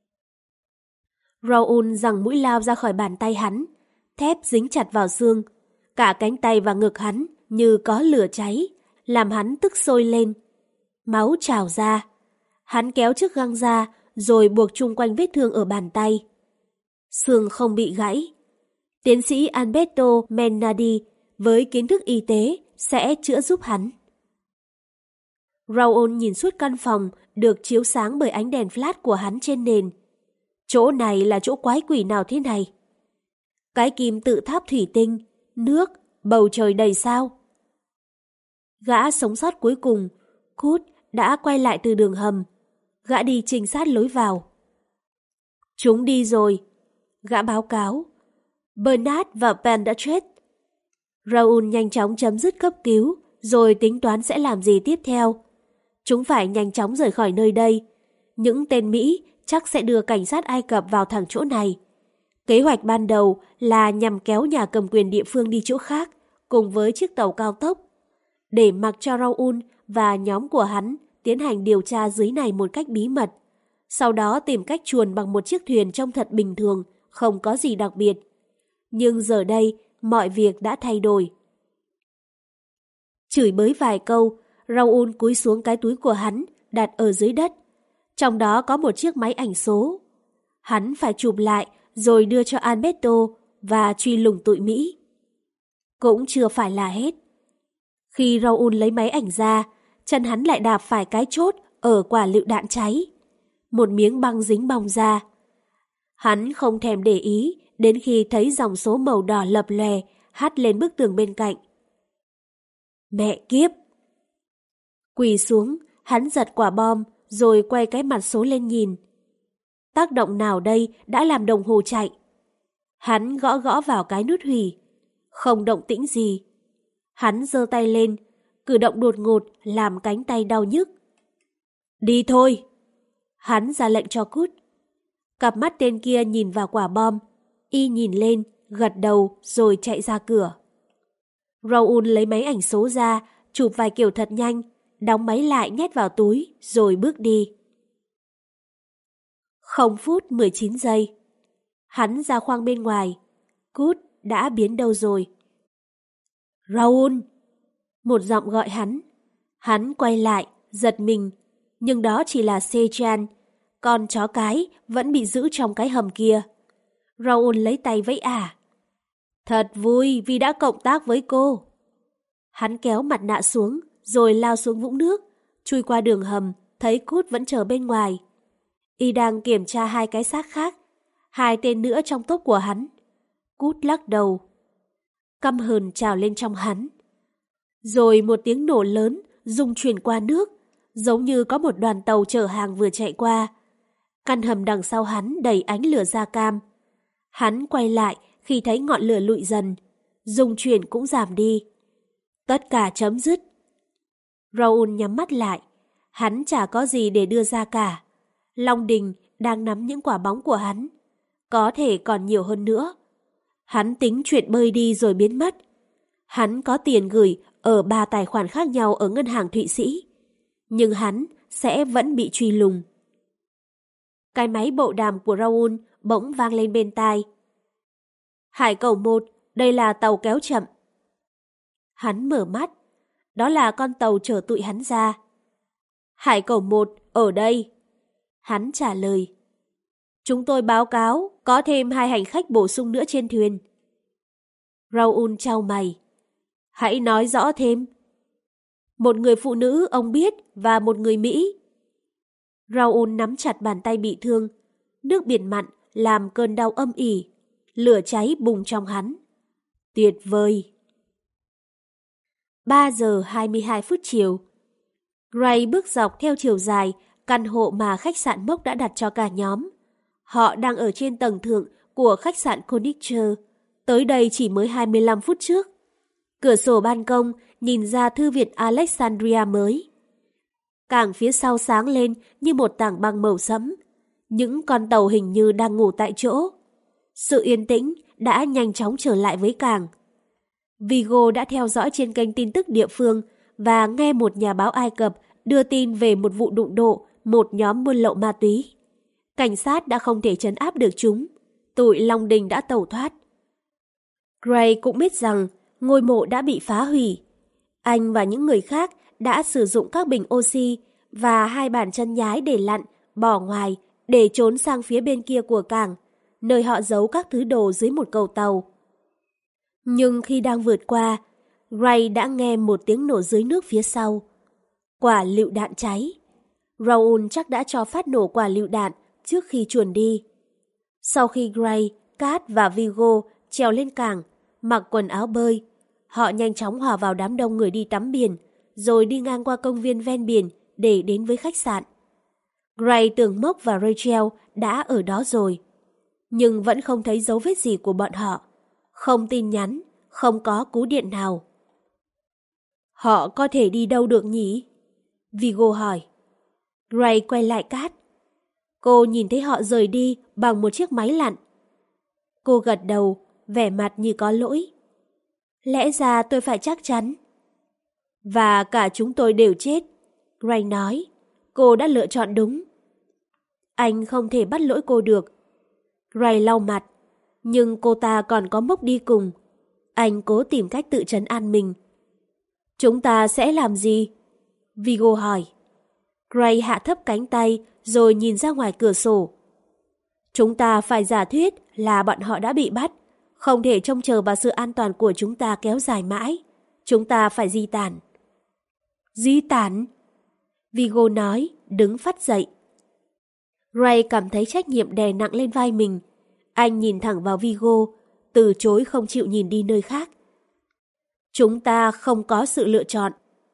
Raoul giằng mũi lao ra khỏi bàn tay hắn, thép dính chặt vào xương. Cả cánh tay và ngực hắn như có lửa cháy, làm hắn tức sôi lên. Máu trào ra. Hắn kéo chiếc găng ra rồi buộc chung quanh vết thương ở bàn tay. Xương không bị gãy. Tiến sĩ Alberto Menardi với kiến thức y tế sẽ chữa giúp hắn. Raoul nhìn suốt căn phòng được chiếu sáng bởi ánh đèn flash của hắn trên nền. Chỗ này là chỗ quái quỷ nào thế này? Cái kim tự tháp thủy tinh, nước, bầu trời đầy sao. Gã sống sót cuối cùng, Kurt, đã quay lại từ đường hầm. Gã đi trinh sát lối vào. Chúng đi rồi. Gã báo cáo. Bernard và Penn đã chết. Raoul nhanh chóng chấm dứt cấp cứu, rồi tính toán sẽ làm gì tiếp theo. Chúng phải nhanh chóng rời khỏi nơi đây. Những tên Mỹ chắc sẽ đưa cảnh sát Ai Cập vào thẳng chỗ này. Kế hoạch ban đầu là nhằm kéo nhà cầm quyền địa phương đi chỗ khác, cùng với chiếc tàu cao tốc, để mặc cho Raoul và nhóm của hắn tiến hành điều tra dưới này một cách bí mật. Sau đó tìm cách chuồn bằng một chiếc thuyền trông thật bình thường, không có gì đặc biệt. Nhưng giờ đây, mọi việc đã thay đổi. Chửi bới vài câu, Raoul cúi xuống cái túi của hắn, đặt ở dưới đất. Trong đó có một chiếc máy ảnh số. Hắn phải chụp lại rồi đưa cho Alberto và truy lùng tụi Mỹ. Cũng chưa phải là hết. Khi Raoul lấy máy ảnh ra, chân hắn lại đạp phải cái chốt ở quả lựu đạn cháy. Một miếng băng dính bong ra. Hắn không thèm để ý đến khi thấy dòng số màu đỏ lập lòe hắt lên bức tường bên cạnh. Mẹ kiếp! Quỳ xuống, hắn giật quả bom rồi quay cái mặt số lên nhìn. Tác động nào đây đã làm đồng hồ chạy? Hắn gõ gõ vào cái nút hủy. Không động tĩnh gì. Hắn giơ tay lên, cử động đột ngột làm cánh tay đau nhức. Đi thôi! Hắn ra lệnh cho Kurt. Cặp mắt tên kia nhìn vào quả bom. Y nhìn lên, gật đầu rồi chạy ra cửa. Raoul lấy máy ảnh số ra, chụp vài kiểu thật nhanh, đóng máy lại nhét vào túi rồi bước đi. Không phút mười chín giây. Hắn ra khoang bên ngoài. Kurt đã biến đâu rồi? Raoul! Một giọng gọi hắn. Hắn quay lại, giật mình. Nhưng đó chỉ là Sechan. Con chó cái vẫn bị giữ trong cái hầm kia. Raoul lấy tay vẫy ả. Thật vui vì đã cộng tác với cô. Hắn kéo mặt nạ xuống rồi lao xuống vũng nước. Chui qua đường hầm, thấy Kurt vẫn chờ bên ngoài. Y đang kiểm tra hai cái xác khác. Hai tên nữa trong tốp của hắn. Kurt lắc đầu. Căm hờn trào lên trong hắn. Rồi một tiếng nổ lớn rung chuyển qua nước, giống như có một đoàn tàu chở hàng vừa chạy qua. Căn hầm đằng sau hắn đầy ánh lửa da cam. Hắn quay lại khi thấy ngọn lửa lụi dần, rung chuyển cũng giảm đi. Tất cả chấm dứt. Raoul nhắm mắt lại. Hắn chả có gì để đưa ra cả. Long Đình đang nắm những quả bóng của hắn. Có thể còn nhiều hơn nữa. Hắn tính chuyện bơi đi rồi biến mất. Hắn có tiền gửi ở ba tài khoản khác nhau ở ngân hàng Thụy Sĩ. Nhưng hắn sẽ vẫn bị truy lùng. Cái máy bộ đàm của Raoul bỗng vang lên bên tai. Hải Cầu một, đây là tàu kéo chậm. Hắn mở mắt. Đó là con tàu chở tụi hắn ra. Hải Cầu một, ở đây. Hắn trả lời. Chúng tôi báo cáo có thêm hai hành khách bổ sung nữa trên thuyền. Raoul chau mày. Hãy nói rõ thêm. Một người phụ nữ ông biết và một người Mỹ. Raoul nắm chặt bàn tay bị thương. Nước biển mặn làm cơn đau âm ỉ. Lửa cháy bùng trong hắn. Tuyệt vời! ba giờ hai mươi hai phút chiều. Gray bước dọc theo chiều dài căn hộ mà khách sạn Mốc đã đặt cho cả nhóm. Họ đang ở trên tầng thượng của khách sạn Connichter. Tới đây chỉ mới hai mươi lăm phút trước. Cửa sổ ban công nhìn ra thư viện Alexandria mới. Cảng phía sau sáng lên như một tảng băng màu sẫm. Những con tàu hình như đang ngủ tại chỗ. Sự yên tĩnh đã nhanh chóng trở lại với cảng. Vigo đã theo dõi trên kênh tin tức địa phương và nghe một nhà báo Ai Cập đưa tin về một vụ đụng độ một nhóm buôn lậu ma túy. Cảnh sát đã không thể trấn áp được chúng. Tụi Long Đình đã tẩu thoát. Gray cũng biết rằng ngôi mộ đã bị phá hủy. Anh và những người khác đã sử dụng các bình oxy và hai bàn chân nhái để lặn, bỏ ngoài để trốn sang phía bên kia của cảng, nơi họ giấu các thứ đồ dưới một cầu tàu. Nhưng khi đang vượt qua, Gray đã nghe một tiếng nổ dưới nước phía sau. Quả lựu đạn cháy. Raoul chắc đã cho phát nổ quả lựu đạn trước khi chuồn đi. Sau khi Gray, Kat và Vigo trèo lên cảng, mặc quần áo bơi, họ nhanh chóng hòa vào đám đông người đi tắm biển, rồi đi ngang qua công viên ven biển để đến với khách sạn. Gray tưởng Mốc và Rachel đã ở đó rồi, nhưng vẫn không thấy dấu vết gì của bọn họ. Không tin nhắn, không có cú điện nào. Họ có thể đi đâu được nhỉ? Vigo hỏi. Gray quay lại Kat. Cô nhìn thấy họ rời đi bằng một chiếc máy lặn. Cô gật đầu, vẻ mặt như có lỗi. Lẽ ra tôi phải chắc chắn. Và cả chúng tôi đều chết. Gray nói. Cô đã lựa chọn đúng. Anh không thể bắt lỗi cô được. Gray lau mặt. Nhưng cô ta còn có Mốc đi cùng. Anh cố tìm cách tự trấn an mình. Chúng ta sẽ làm gì? Vigo hỏi. Gray hạ thấp cánh tay rồi nhìn ra ngoài cửa sổ. Chúng ta phải giả thuyết là bọn họ đã bị bắt. Không thể trông chờ vào sự an toàn của chúng ta kéo dài mãi. Chúng ta phải di tản. Di tản? Vigo nói, đứng phắt dậy. Gray cảm thấy trách nhiệm đè nặng lên vai mình. Anh nhìn thẳng vào Vigo, từ chối không chịu nhìn đi nơi khác. Chúng ta không có sự lựa chọn.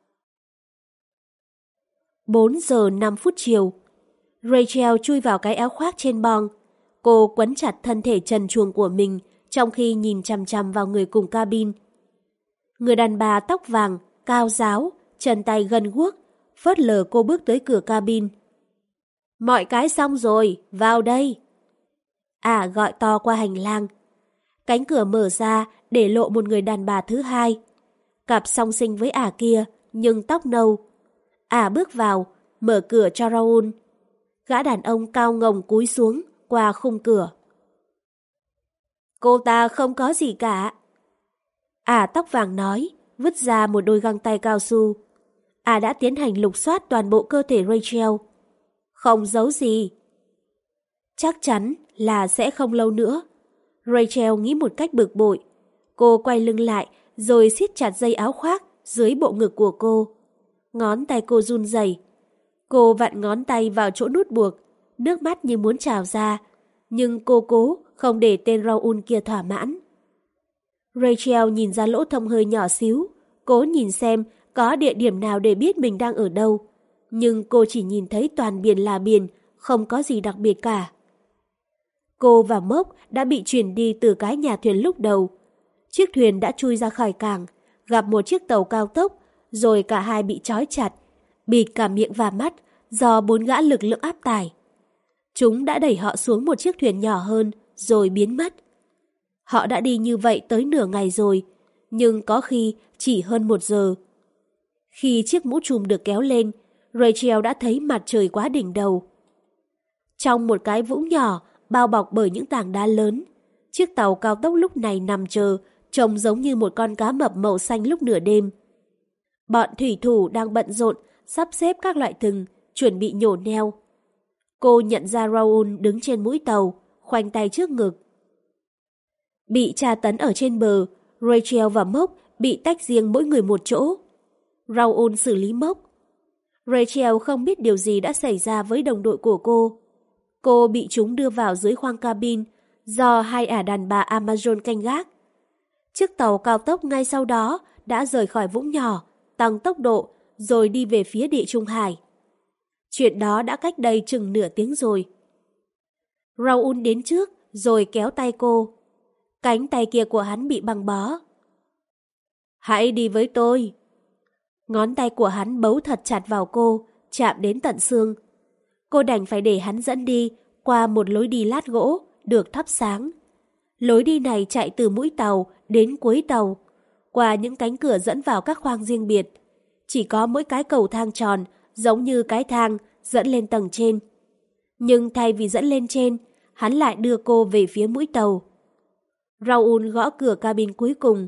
bốn giờ năm phút chiều. Rachel chui vào cái áo khoác trên bong. Cô quấn chặt thân thể trần truồng của mình trong khi nhìn chằm chằm vào người cùng cabin. Người đàn bà tóc vàng, cao ráo, chân tay gân guốc, phớt lờ cô bước tới cửa cabin. Mọi cái xong rồi, vào đây. Ả gọi to qua hành lang. Cánh cửa mở ra để lộ một người đàn bà thứ hai. Cặp song sinh với Ả kia, nhưng tóc nâu. Ả bước vào, mở cửa cho Raoul. Gã đàn ông cao ngồng cúi xuống qua khung cửa. Cô ta không có gì cả. Ả tóc vàng nói, vứt ra một đôi găng tay cao su. Ả đã tiến hành lục soát toàn bộ cơ thể Rachel. Không giấu gì. Chắc chắn là sẽ không lâu nữa. Rachel nghĩ một cách bực bội. Cô quay lưng lại rồi siết chặt dây áo khoác dưới bộ ngực của cô. Ngón tay cô run rẩy. Cô vặn ngón tay vào chỗ nút buộc, nước mắt như muốn trào ra. Nhưng cô cố không để tên Raoul kia thỏa mãn. Rachel nhìn ra lỗ thông hơi nhỏ xíu, cố nhìn xem có địa điểm nào để biết mình đang ở đâu. Nhưng cô chỉ nhìn thấy toàn biển là biển, không có gì đặc biệt cả. Cô và Mốc đã bị chuyển đi từ cái nhà thuyền lúc đầu. Chiếc thuyền đã chui ra khỏi cảng, gặp một chiếc tàu cao tốc, rồi cả hai bị trói chặt, bịt cả miệng và mắt do bốn gã lực lượng áp tải. Chúng đã đẩy họ xuống một chiếc thuyền nhỏ hơn, rồi biến mất. Họ đã đi như vậy tới nửa ngày rồi, nhưng có khi chỉ hơn một giờ. Khi chiếc mũ trùm được kéo lên, Rachel đã thấy mặt trời quá đỉnh đầu. Trong một cái vũng nhỏ bao bọc bởi những tảng đá lớn, chiếc tàu cao tốc lúc này nằm chờ, trông giống như một con cá mập màu xanh lúc nửa đêm. Bọn thủy thủ đang bận rộn sắp xếp các loại thừng, chuẩn bị nhổ neo. Cô nhận ra Raoul đứng trên mũi tàu, khoanh tay trước ngực. Bị tra tấn ở trên bờ, Rachel và Mốc bị tách riêng mỗi người một chỗ. Raoul xử lý mốc. Rachel không biết điều gì đã xảy ra với đồng đội của cô. Cô bị chúng đưa vào dưới khoang cabin do hai ả đàn bà Amazon canh gác. Chiếc tàu cao tốc ngay sau đó đã rời khỏi vũng nhỏ, tăng tốc độ rồi đi về phía Địa Trung Hải. Chuyện đó đã cách đây chừng nửa tiếng rồi. Raoul đến trước rồi kéo tay cô. Cánh tay kia của hắn bị băng bó. Hãy đi với tôi. Ngón tay của hắn bấu thật chặt vào cô, chạm đến tận xương. Cô đành phải để hắn dẫn đi qua một lối đi lát gỗ, được thắp sáng. Lối đi này chạy từ mũi tàu đến cuối tàu, qua những cánh cửa dẫn vào các khoang riêng biệt. Chỉ có mỗi cái cầu thang tròn, giống như cái thang dẫn lên tầng trên. Nhưng thay vì dẫn lên trên, hắn lại đưa cô về phía mũi tàu. Raoul gõ cửa cabin cuối cùng.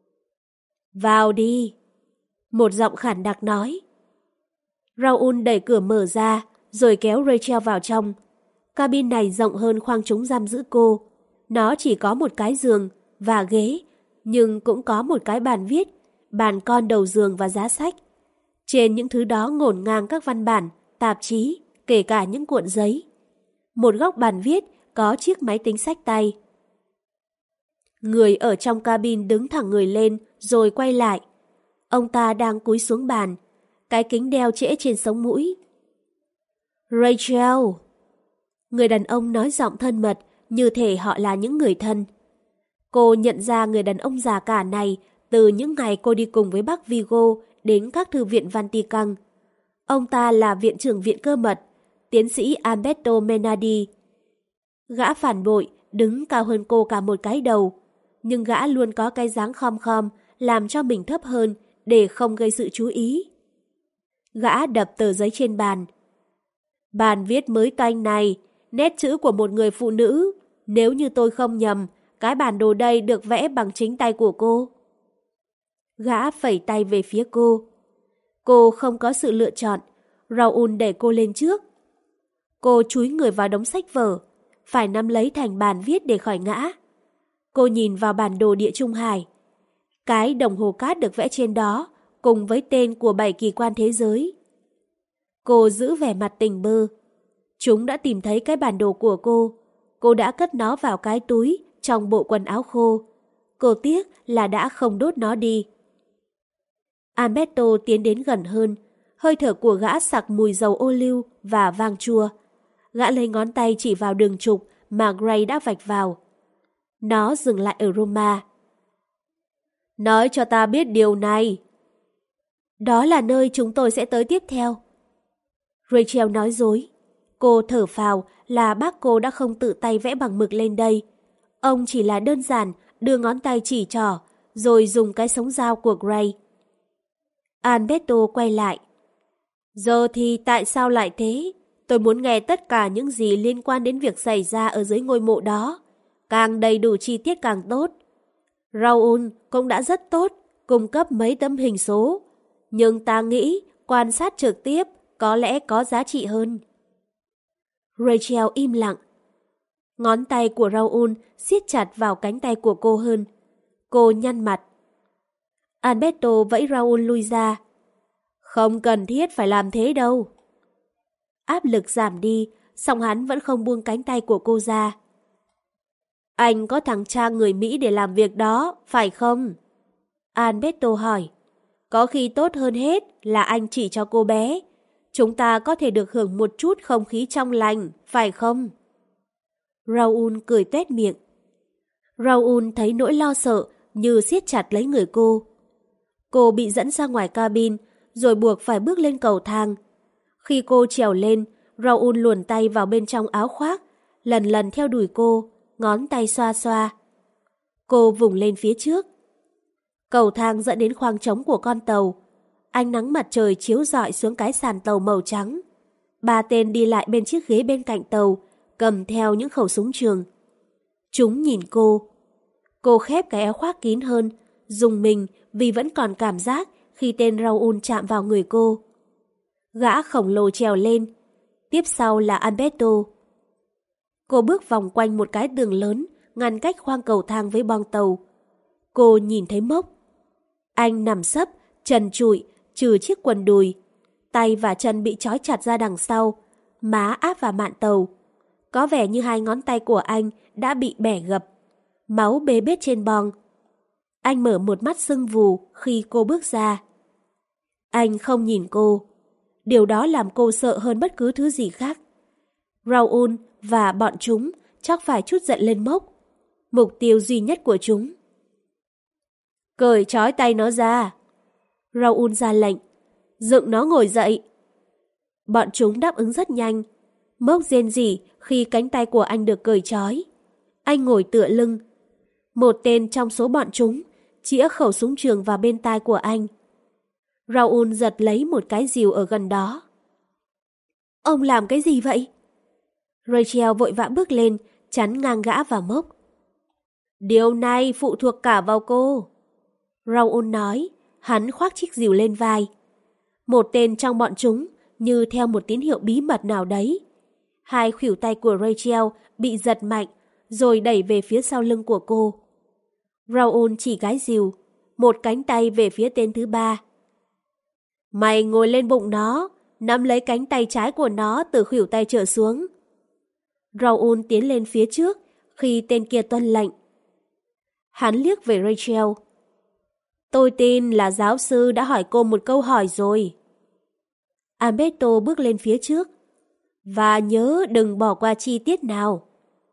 Vào đi. Một giọng khản đặc nói. Raoul đẩy cửa mở ra, rồi kéo Rachel vào trong. Cabin này rộng hơn khoang chúng giam giữ cô. Nó chỉ có một cái giường và ghế, nhưng cũng có một cái bàn viết, bàn con đầu giường và giá sách. Trên những thứ đó ngổn ngang các văn bản, tạp chí, kể cả những cuộn giấy. Một góc bàn viết có chiếc máy tính xách tay. Người ở trong cabin đứng thẳng người lên rồi quay lại. Ông ta đang cúi xuống bàn, cái kính đeo trễ trên sống mũi. Rachel! Người đàn ông nói giọng thân mật, như thể họ là những người thân. Cô nhận ra người đàn ông già cả này từ những ngày cô đi cùng với bác Vigo đến các thư viện Vatican. Ông ta là viện trưởng viện cơ mật, tiến sĩ Alberto Menardi. Gã phản bội đứng cao hơn cô cả một cái đầu, nhưng gã luôn có cái dáng khom khom làm cho mình thấp hơn để không gây sự chú ý. Gã đập tờ giấy trên bàn. Bàn viết mới toanh này, nét chữ của một người phụ nữ. Nếu như tôi không nhầm, cái bản đồ đây được vẽ bằng chính tay của cô. Gã phẩy tay về phía cô. Cô không có sự lựa chọn. Raoul đẩy cô lên trước. Cô chúi người vào đống sách vở, phải nắm lấy thành bàn viết để khỏi ngã. Cô nhìn vào bản đồ Địa Trung Hải. Cái đồng hồ cát được vẽ trên đó, cùng với tên của bảy kỳ quan thế giới. Cô giữ vẻ mặt tỉnh bơ. Chúng đã tìm thấy cái bản đồ của cô. Cô đã cất nó vào cái túi trong bộ quần áo khô. Cô tiếc là đã không đốt nó đi. Alberto tiến đến gần hơn. Hơi thở của gã sặc mùi dầu ô liu và vang chua. Gã lấy ngón tay chỉ vào đường trục mà Gray đã vạch vào. Nó dừng lại ở Roma. Nói cho ta biết điều này. Đó là nơi chúng tôi sẽ tới tiếp theo. Rachel nói dối. Cô thở phào là bác cô đã không tự tay vẽ bằng mực lên đây. Ông chỉ là đơn giản đưa ngón tay chỉ trỏ, rồi dùng cái sống dao của Gray. Alberto quay lại. Giờ thì tại sao lại thế? Tôi muốn nghe tất cả những gì liên quan đến việc xảy ra ở dưới ngôi mộ đó. Càng đầy đủ chi tiết càng tốt. Raoul cũng đã rất tốt, cung cấp mấy tấm hình số. Nhưng ta nghĩ quan sát trực tiếp có lẽ có giá trị hơn. Rachel im lặng. Ngón tay của Raoul siết chặt vào cánh tay của cô hơn. Cô nhăn mặt. Alberto vẫy Raoul lui ra. Không cần thiết phải làm thế đâu. Áp lực giảm đi, song hắn vẫn không buông cánh tay của cô ra. Anh có thằng cha người Mỹ để làm việc đó, phải không? Alberto hỏi. Có khi tốt hơn hết là anh chỉ cho cô bé. Chúng ta có thể được hưởng một chút không khí trong lành, phải không? Raoul cười tuét miệng. Raoul thấy nỗi lo sợ như siết chặt lấy người cô. Cô bị dẫn ra ngoài cabin, rồi buộc phải bước lên cầu thang. Khi cô trèo lên, Raoul luồn tay vào bên trong áo khoác, lần lần theo đuổi cô, ngón tay xoa xoa. Cô vùng lên phía trước. Cầu thang dẫn đến khoang trống của con tàu. Ánh nắng mặt trời chiếu rọi xuống cái sàn tàu màu trắng. Ba tên đi lại bên chiếc ghế bên cạnh tàu, cầm theo những khẩu súng trường. Chúng nhìn cô. Cô khép cái áo khoác kín hơn, rùng mình vì vẫn còn cảm giác khi tên Raoul chạm vào người cô. Gã khổng lồ trèo lên. Tiếp sau là Alberto. Cô bước vòng quanh một cái tường lớn, ngăn cách khoang cầu thang với boong tàu. Cô nhìn thấy Mốc. Anh nằm sấp, trần trụi, trừ chiếc quần đùi. Tay và chân bị trói chặt ra đằng sau, má áp vào mạn tàu. Có vẻ như hai ngón tay của anh đã bị bẻ gập, máu bê bết trên bong. Anh mở một mắt sưng vù khi cô bước ra. Anh không nhìn cô. Điều đó làm cô sợ hơn bất cứ thứ gì khác. Raoul và bọn chúng chắc phải trút giận lên Mốc, mục tiêu duy nhất của chúng. Cởi trói tay nó ra. Raoul ra lệnh. Dựng nó ngồi dậy. Bọn chúng đáp ứng rất nhanh. Mốc rên rỉ khi cánh tay của anh được cởi trói. Anh ngồi tựa lưng. Một tên trong số bọn chúng chĩa khẩu súng trường vào bên tai của anh. Raoul giật lấy một cái rìu ở gần đó. Ông làm cái gì vậy? Rachel vội vã bước lên, chắn ngang gã và Mốc. Điều này phụ thuộc cả vào cô. Raoul nói, hắn khoác chiếc rìu lên vai. Một tên trong bọn chúng như theo một tín hiệu bí mật nào đấy. Hai khuỷu tay của Rachel bị giật mạnh rồi đẩy về phía sau lưng của cô. Raoul chỉ gái rìu, một cánh tay về phía tên thứ ba. Mày ngồi lên bụng nó, nắm lấy cánh tay trái của nó từ khuỷu tay trở xuống. Raoul tiến lên phía trước khi tên kia tuân lệnh. Hắn liếc về Rachel. Tôi tin là giáo sư đã hỏi cô một câu hỏi rồi. Alberto bước lên phía trước. Và nhớ đừng bỏ qua chi tiết nào.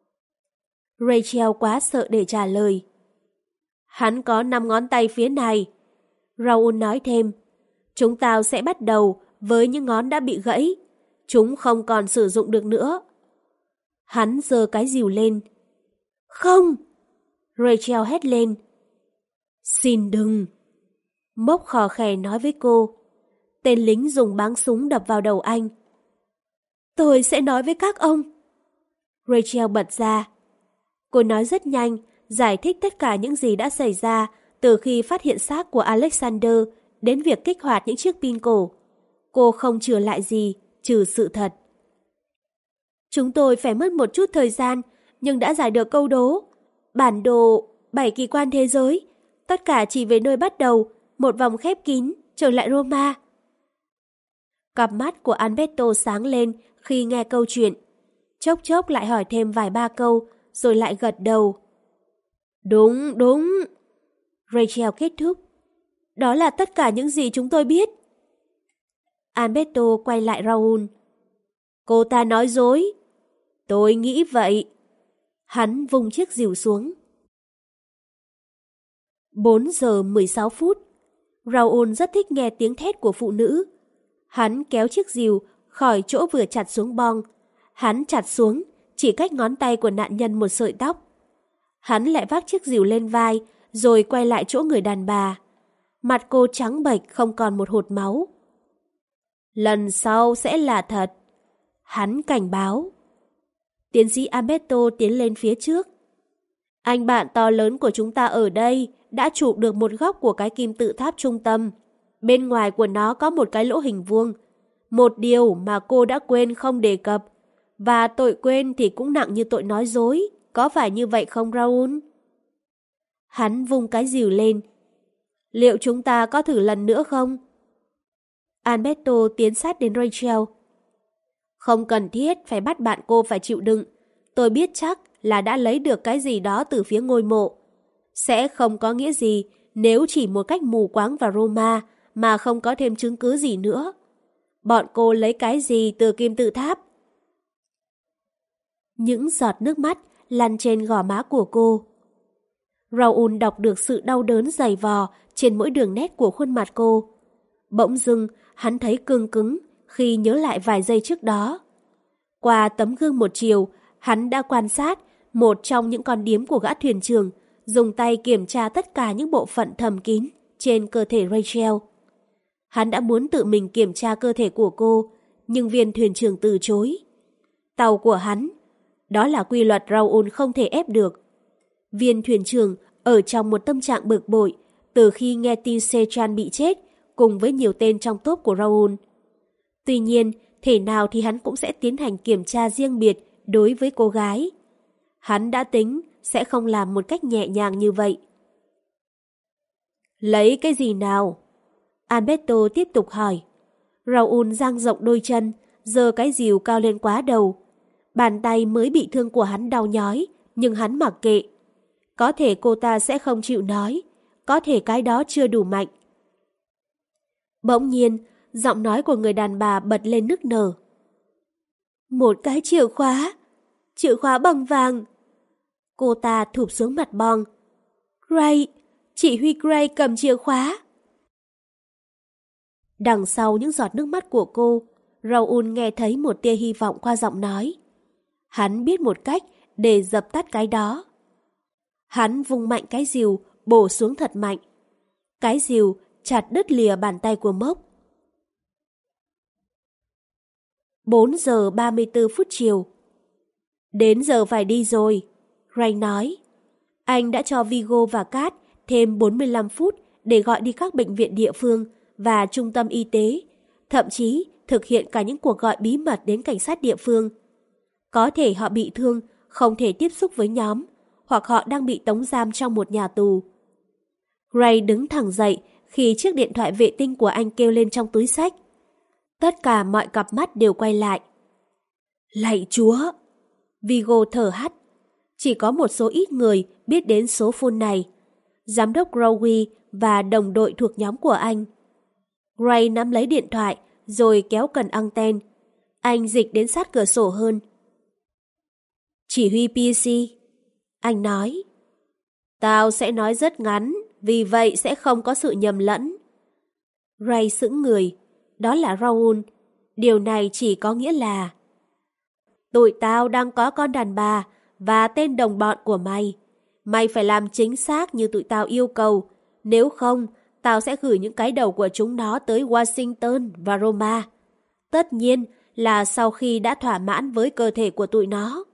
Rachel quá sợ để trả lời. Hắn có năm ngón tay phía này. Raoul nói thêm. Chúng tao sẽ bắt đầu với những ngón đã bị gãy. Chúng không còn sử dụng được nữa. Hắn giơ cái rìu lên. Không! Rachel hét lên. Xin đừng! Mốc khò khè nói với cô. Tên lính dùng báng súng đập vào đầu anh. Tôi sẽ nói với các ông. Rachel bật ra. Cô nói rất nhanh, giải thích tất cả những gì đã xảy ra từ khi phát hiện xác của Alexander đến việc kích hoạt những chiếc pin cổ. Cô không chừa lại gì, trừ sự thật. Chúng tôi phải mất một chút thời gian, nhưng đã giải được câu đố. Bản đồ bảy kỳ quan thế giới, tất cả chỉ về nơi bắt đầu, một vòng khép kín, trở lại Roma. Cặp mắt của Alberto sáng lên khi nghe câu chuyện. Chốc chốc lại hỏi thêm vài ba câu, rồi lại gật đầu. Đúng, đúng. Rachel kết thúc. Đó là tất cả những gì chúng tôi biết. Alberto quay lại Raoul. Cô ta nói dối. Tôi nghĩ vậy. Hắn vung chiếc rìu xuống. bốn giờ mười sáu phút. Raoul rất thích nghe tiếng thét của phụ nữ. Hắn kéo chiếc rìu khỏi chỗ vừa chặt xuống bong. Hắn chặt xuống, chỉ cách ngón tay của nạn nhân một sợi tóc. Hắn lại vác chiếc rìu lên vai, rồi quay lại chỗ người đàn bà. Mặt cô trắng bệch không còn một hột máu. Lần sau sẽ là thật. Hắn cảnh báo. Tiến sĩ Alberto tiến lên phía trước. Anh bạn to lớn của chúng ta ở đây đã chụp được một góc của cái kim tự tháp trung tâm. Bên ngoài của nó có một cái lỗ hình vuông. Một điều mà cô đã quên không đề cập. Và tội quên thì cũng nặng như tội nói dối. Có phải như vậy không Raoul? Hắn vung cái rìu lên. Liệu chúng ta có thử lần nữa không? Alberto tiến sát đến Rachel. Không cần thiết phải bắt bạn cô phải chịu đựng. Tôi biết chắc là đã lấy được cái gì đó từ phía ngôi mộ. Sẽ không có nghĩa gì nếu chỉ một cách mù quáng vào Roma mà không có thêm chứng cứ gì nữa. Bọn cô lấy cái gì từ kim tự tháp? Những giọt nước mắt lăn trên gò má của cô. Raoul đọc được sự đau đớn dày vò trên mỗi đường nét của khuôn mặt cô. Bỗng dưng, hắn thấy cương cứng khi nhớ lại vài giây trước đó. Qua tấm gương một chiều, hắn đã quan sát một trong những con điếm của gã thuyền trưởng dùng tay kiểm tra tất cả những bộ phận thầm kín trên cơ thể Rachel. Hắn đã muốn tự mình kiểm tra cơ thể của cô, nhưng viên thuyền trưởng từ chối. Tàu của hắn, đó là quy luật Raoul không thể ép được. Viên thuyền trưởng ở trong một tâm trạng bực bội từ khi nghe tin Sechan bị chết cùng với nhiều tên trong tốp của Raoul. Tuy nhiên, thể nào thì hắn cũng sẽ tiến hành kiểm tra riêng biệt đối với cô gái. Hắn đã tính sẽ không làm một cách nhẹ nhàng như vậy. Lấy cái gì nào? Alberto tiếp tục hỏi. Raoul dang rộng đôi chân, giơ cái rìu cao lên quá đầu. Bàn tay mới bị thương của hắn đau nhói, nhưng hắn mặc kệ. Có thể cô ta sẽ không chịu nói, có thể cái đó chưa đủ mạnh. Bỗng nhiên, giọng nói của người đàn bà bật lên nức nở. Một cái chìa khóa, chìa khóa bằng vàng. Cô ta thụp xuống mặt Bong. Gray, chỉ huy Gray cầm chìa khóa. Đằng sau những giọt nước mắt của cô, Raoul nghe thấy một tia hy vọng qua giọng nói. Hắn biết một cách để dập tắt cái đó. Hắn vung mạnh cái rìu, bổ xuống thật mạnh. Cái rìu chặt đứt lìa bàn tay của Mốc. bốn giờ ba mươi tư phút chiều. Đến giờ phải đi rồi, Gray nói. Anh đã cho Vigo và Kat thêm bốn mươi lăm phút để gọi đi các bệnh viện địa phương và trung tâm y tế, thậm chí thực hiện cả những cuộc gọi bí mật đến cảnh sát địa phương. Có thể họ bị thương, không thể tiếp xúc với nhóm, hoặc họ đang bị tống giam trong một nhà tù. Gray đứng thẳng dậy khi chiếc điện thoại vệ tinh của anh kêu lên trong túi xách. Tất cả mọi cặp mắt đều quay lại. Lạy Chúa! Vigo thở hắt. Chỉ có một số ít người biết đến số phone này. Giám đốc Growy và đồng đội thuộc nhóm của anh. Gray nắm lấy điện thoại rồi kéo cần anten. Anh dịch đến sát cửa sổ hơn. Chỉ huy pê xê. Anh nói. Tao sẽ nói rất ngắn, vì vậy sẽ không có sự nhầm lẫn. Gray sững người. Đó là Raoul. Điều này chỉ có nghĩa là tụi tao đang có con đàn bà và tên đồng bọn của mày. Mày phải làm chính xác như tụi tao yêu cầu. Nếu không, tao sẽ gửi những cái đầu của chúng nó tới Washington và Roma. Tất nhiên là sau khi đã thỏa mãn với cơ thể của tụi nó.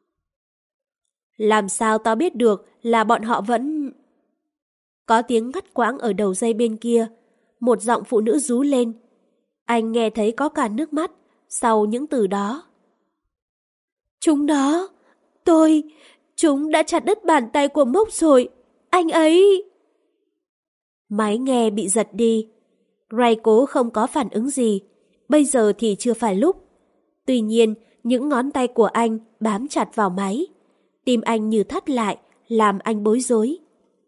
Làm sao tao biết được là bọn họ vẫn... Có tiếng ngắt quãng ở đầu dây bên kia. Một giọng phụ nữ rú lên. Anh nghe thấy có cả nước mắt sau những từ đó. Chúng đó, tôi, chúng đã chặt đứt bàn tay của Mốc rồi, anh ấy. Máy nghe bị giật đi. Gray cố không có phản ứng gì, bây giờ thì chưa phải lúc. Tuy nhiên, những ngón tay của anh bám chặt vào máy. Tim anh như thắt lại, làm anh bối rối.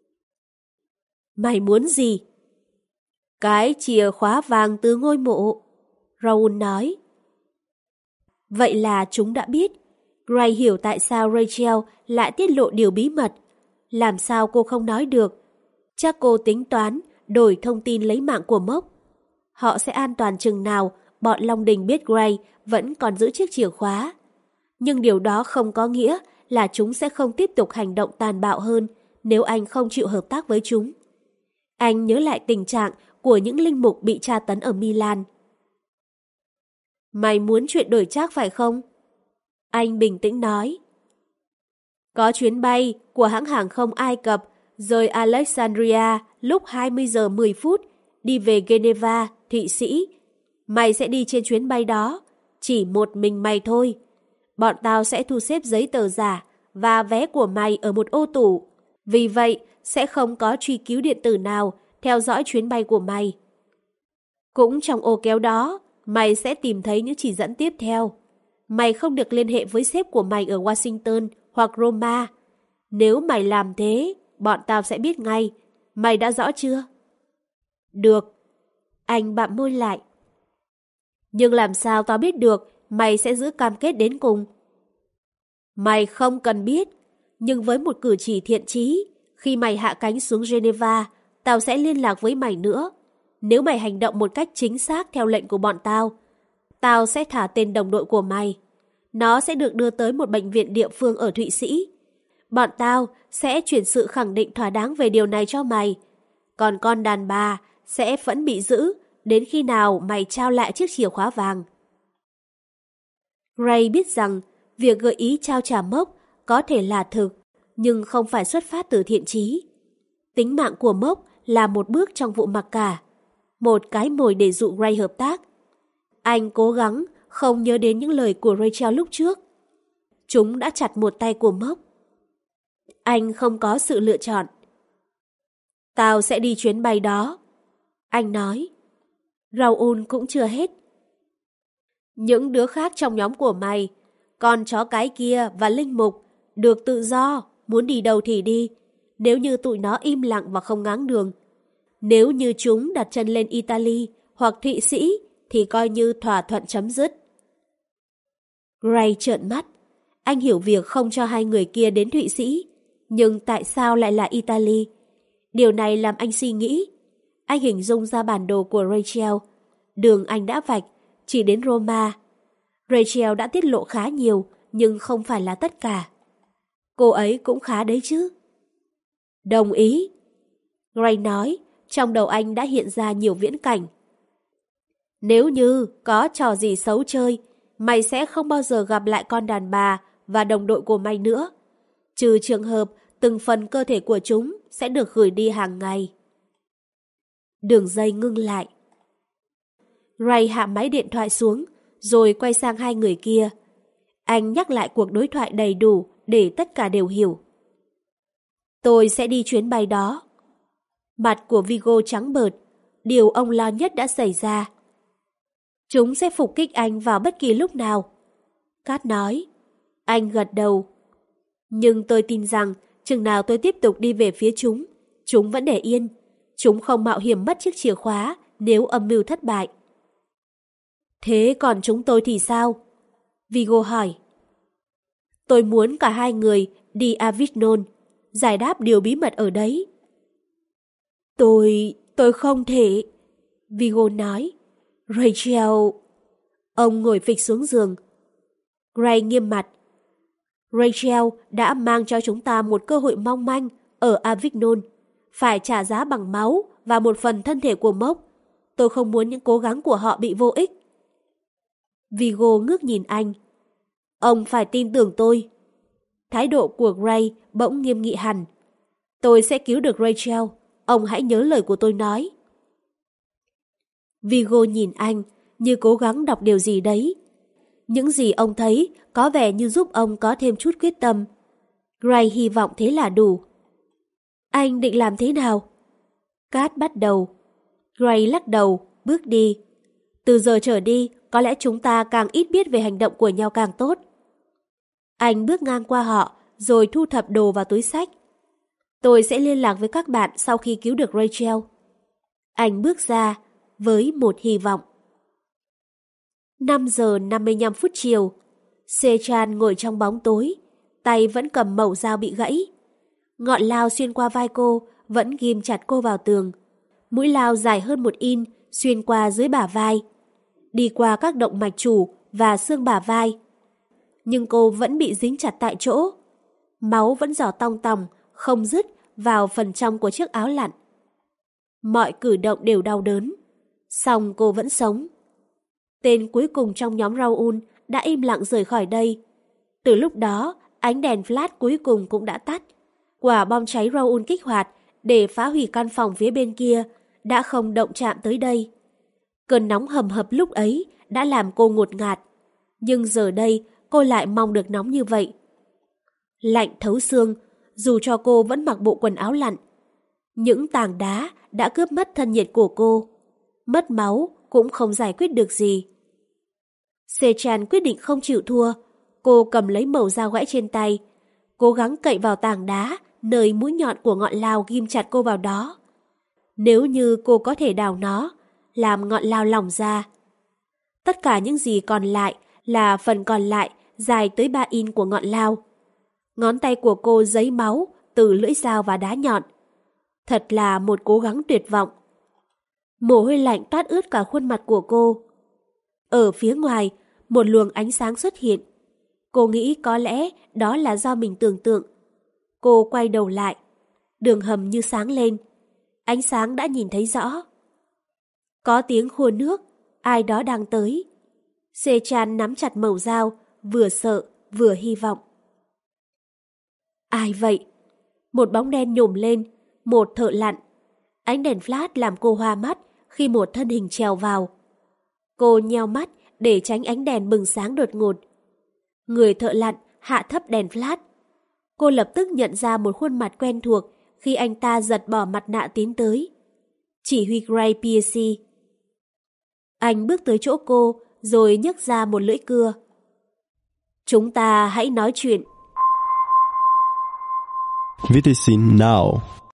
Mày muốn gì? Cái chìa khóa vàng từ ngôi mộ, Raoul nói. Vậy là chúng đã biết. Gray hiểu tại sao Rachel lại tiết lộ điều bí mật. Làm sao cô không nói được? Chắc cô tính toán đổi thông tin lấy mạng của Mốc. Họ sẽ an toàn chừng nào bọn Long Đình biết Gray vẫn còn giữ chiếc chìa khóa. Nhưng điều đó không có nghĩa là chúng sẽ không tiếp tục hành động tàn bạo hơn nếu anh không chịu hợp tác với chúng. Anh nhớ lại tình trạng của những linh mục bị tra tấn ở Milan. Mày muốn chuyện đổi trác phải không? Anh bình tĩnh nói. Có chuyến bay của hãng hàng không Ai Cập rời Alexandria lúc hai mươi giờ mười phút đi về Geneva, Thụy Sĩ. Mày sẽ đi trên chuyến bay đó, chỉ một mình mày thôi. Bọn tao sẽ thu xếp giấy tờ giả và vé của mày ở một ô tủ. Vì vậy, sẽ không có truy cứu điện tử nào theo dõi chuyến bay của mày. Cũng trong ô kéo đó, mày sẽ tìm thấy những chỉ dẫn tiếp theo. Mày không được liên hệ với sếp của mày ở Washington hoặc Roma. Nếu mày làm thế, bọn tao sẽ biết ngay. Mày đã rõ chưa? Được. Anh bặm môi lại. Nhưng làm sao tao biết được mày sẽ giữ cam kết đến cùng? Mày không cần biết. Nhưng với một cử chỉ thiện chí, khi mày hạ cánh xuống Geneva, tao sẽ liên lạc với mày nữa. Nếu mày hành động một cách chính xác theo lệnh của bọn tao, tao sẽ thả tên đồng đội của mày. Nó sẽ được đưa tới một bệnh viện địa phương ở Thụy Sĩ. Bọn tao sẽ chuyển sự khẳng định thỏa đáng về điều này cho mày. Còn con đàn bà sẽ vẫn bị giữ đến khi nào mày trao lại chiếc chìa khóa vàng. Gray biết rằng việc gợi ý trao trả Mốc có thể là thực, nhưng không phải xuất phát từ thiện chí. Tính mạng của Mốc là một bước trong vụ mặc cả, một cái mồi để dụ Gray hợp tác. Anh cố gắng không nhớ đến những lời của Rachel lúc trước. Chúng đã chặt một tay của Mốc. Anh không có sự lựa chọn. Tao sẽ đi chuyến bay đó. Anh nói, Raoul cũng chưa hết. Những đứa khác trong nhóm của mày, con chó cái kia và linh mục, được tự do, muốn đi đâu thì đi, nếu như tụi nó im lặng và không ngáng đường. Nếu như chúng đặt chân lên Italy hoặc Thụy Sĩ thì coi như thỏa thuận chấm dứt. Gray trợn mắt. Anh hiểu việc không cho hai người kia đến Thụy Sĩ, nhưng tại sao lại là Italy? Điều này làm anh suy nghĩ. Anh hình dung ra bản đồ của Rachel. Đường anh đã vạch, chỉ đến Roma. Rachel đã tiết lộ khá nhiều, nhưng không phải là tất cả. Cô ấy cũng khá đấy chứ. Đồng ý. Gray nói, trong đầu anh đã hiện ra nhiều viễn cảnh. Nếu như có trò gì xấu chơi, mày sẽ không bao giờ gặp lại con đàn bà và đồng đội của mày nữa. Trừ trường hợp từng phần cơ thể của chúng sẽ được gửi đi hàng ngày. Đường dây ngưng lại. Ray hạ máy điện thoại xuống, rồi quay sang hai người kia. Anh nhắc lại cuộc đối thoại đầy đủ để tất cả đều hiểu. Tôi sẽ đi chuyến bay đó. Mặt của Vigo trắng bợt, điều ông lo nhất đã xảy ra. Chúng sẽ phục kích anh vào bất kỳ lúc nào. Cát nói. Anh gật đầu. Nhưng tôi tin rằng chừng nào tôi tiếp tục đi về phía chúng, chúng vẫn để yên. Chúng không mạo hiểm mất chiếc chìa khóa nếu âm mưu thất bại. Thế còn chúng tôi thì sao? Vigo hỏi. Tôi muốn cả hai người đi Avignon, giải đáp điều bí mật ở đấy. Tôi... tôi không thể. Vigo nói. Rachel... Ông ngồi phịch xuống giường. Gray nghiêm mặt. Rachel đã mang cho chúng ta một cơ hội mong manh ở Avignon. Phải trả giá bằng máu và một phần thân thể của Mốc. Tôi không muốn những cố gắng của họ bị vô ích. Vigo ngước nhìn anh. Ông phải tin tưởng tôi. Thái độ của Gray bỗng nghiêm nghị hẳn. Tôi sẽ cứu được Rachel. Ông hãy nhớ lời của tôi nói. Vigo nhìn anh như cố gắng đọc điều gì đấy. Những gì ông thấy có vẻ như giúp ông có thêm chút quyết tâm. Gray hy vọng thế là đủ. Anh định làm thế nào? Cát bắt đầu. Gray lắc đầu, bước đi. Từ giờ trở đi, có lẽ chúng ta càng ít biết về hành động của nhau càng tốt. Anh bước ngang qua họ, rồi thu thập đồ vào túi xách. Tôi sẽ liên lạc với các bạn sau khi cứu được Rachel. Anh bước ra, với một hy vọng. năm giờ năm mươi lăm phút chiều, Sechan ngồi trong bóng tối, tay vẫn cầm mẩu dao bị gãy. Ngọn lao xuyên qua vai cô, vẫn ghim chặt cô vào tường. Mũi lao dài hơn một in, xuyên qua dưới bả vai, đi qua các động mạch chủ và xương bả vai. Nhưng cô vẫn bị dính chặt tại chỗ. Máu vẫn giỏ tong tòng, không dứt vào phần trong của chiếc áo lặn. Mọi cử động đều đau đớn. Song cô vẫn sống. Tên cuối cùng trong nhóm Raoul đã im lặng rời khỏi đây. Từ lúc đó, ánh đèn flash cuối cùng cũng đã tắt. Quả bom cháy Raoul kích hoạt để phá hủy căn phòng phía bên kia đã không động chạm tới đây. Cơn nóng hầm hập lúc ấy đã làm cô ngột ngạt. Nhưng giờ đây cô lại mong được nóng như vậy. Lạnh thấu xương, dù cho cô vẫn mặc bộ quần áo lặn. Những tảng đá đã cướp mất thân nhiệt của cô. Mất máu cũng không giải quyết được gì. Sechan quyết định không chịu thua. Cô cầm lấy mẩu dao gãy trên tay, cố gắng cậy vào tảng đá nơi mũi nhọn của ngọn lao ghim chặt cô vào đó. Nếu như cô có thể đào nó, làm ngọn lao lỏng ra. Tất cả những gì còn lại là phần còn lại dài tới ba in của ngọn lao. Ngón tay của cô dấy máu từ lưỡi dao và đá nhọn. Thật là một cố gắng tuyệt vọng. Mồ hôi lạnh toát ướt cả khuôn mặt của cô. Ở phía ngoài, một luồng ánh sáng xuất hiện. Cô nghĩ có lẽ đó là do mình tưởng tượng. Cô quay đầu lại. Đường hầm như sáng lên. Ánh sáng đã nhìn thấy rõ. Có tiếng khua nước, ai đó đang tới. Sechan nắm chặt mẩu dao, vừa sợ, vừa hy vọng. Ai vậy? Một bóng đen nhổm lên, một thợ lặn. Ánh đèn flash làm cô hoa mắt khi một thân hình trèo vào. Cô nheo mắt để tránh ánh đèn bừng sáng đột ngột. Người thợ lặn hạ thấp đèn flash. Cô lập tức nhận ra một khuôn mặt quen thuộc khi anh ta giật bỏ mặt nạ tiến tới. Chỉ huy Gray Pearce. Anh bước tới chỗ cô rồi nhấc ra một lưỡi cưa. Chúng ta hãy nói chuyện. Wiedersehen now.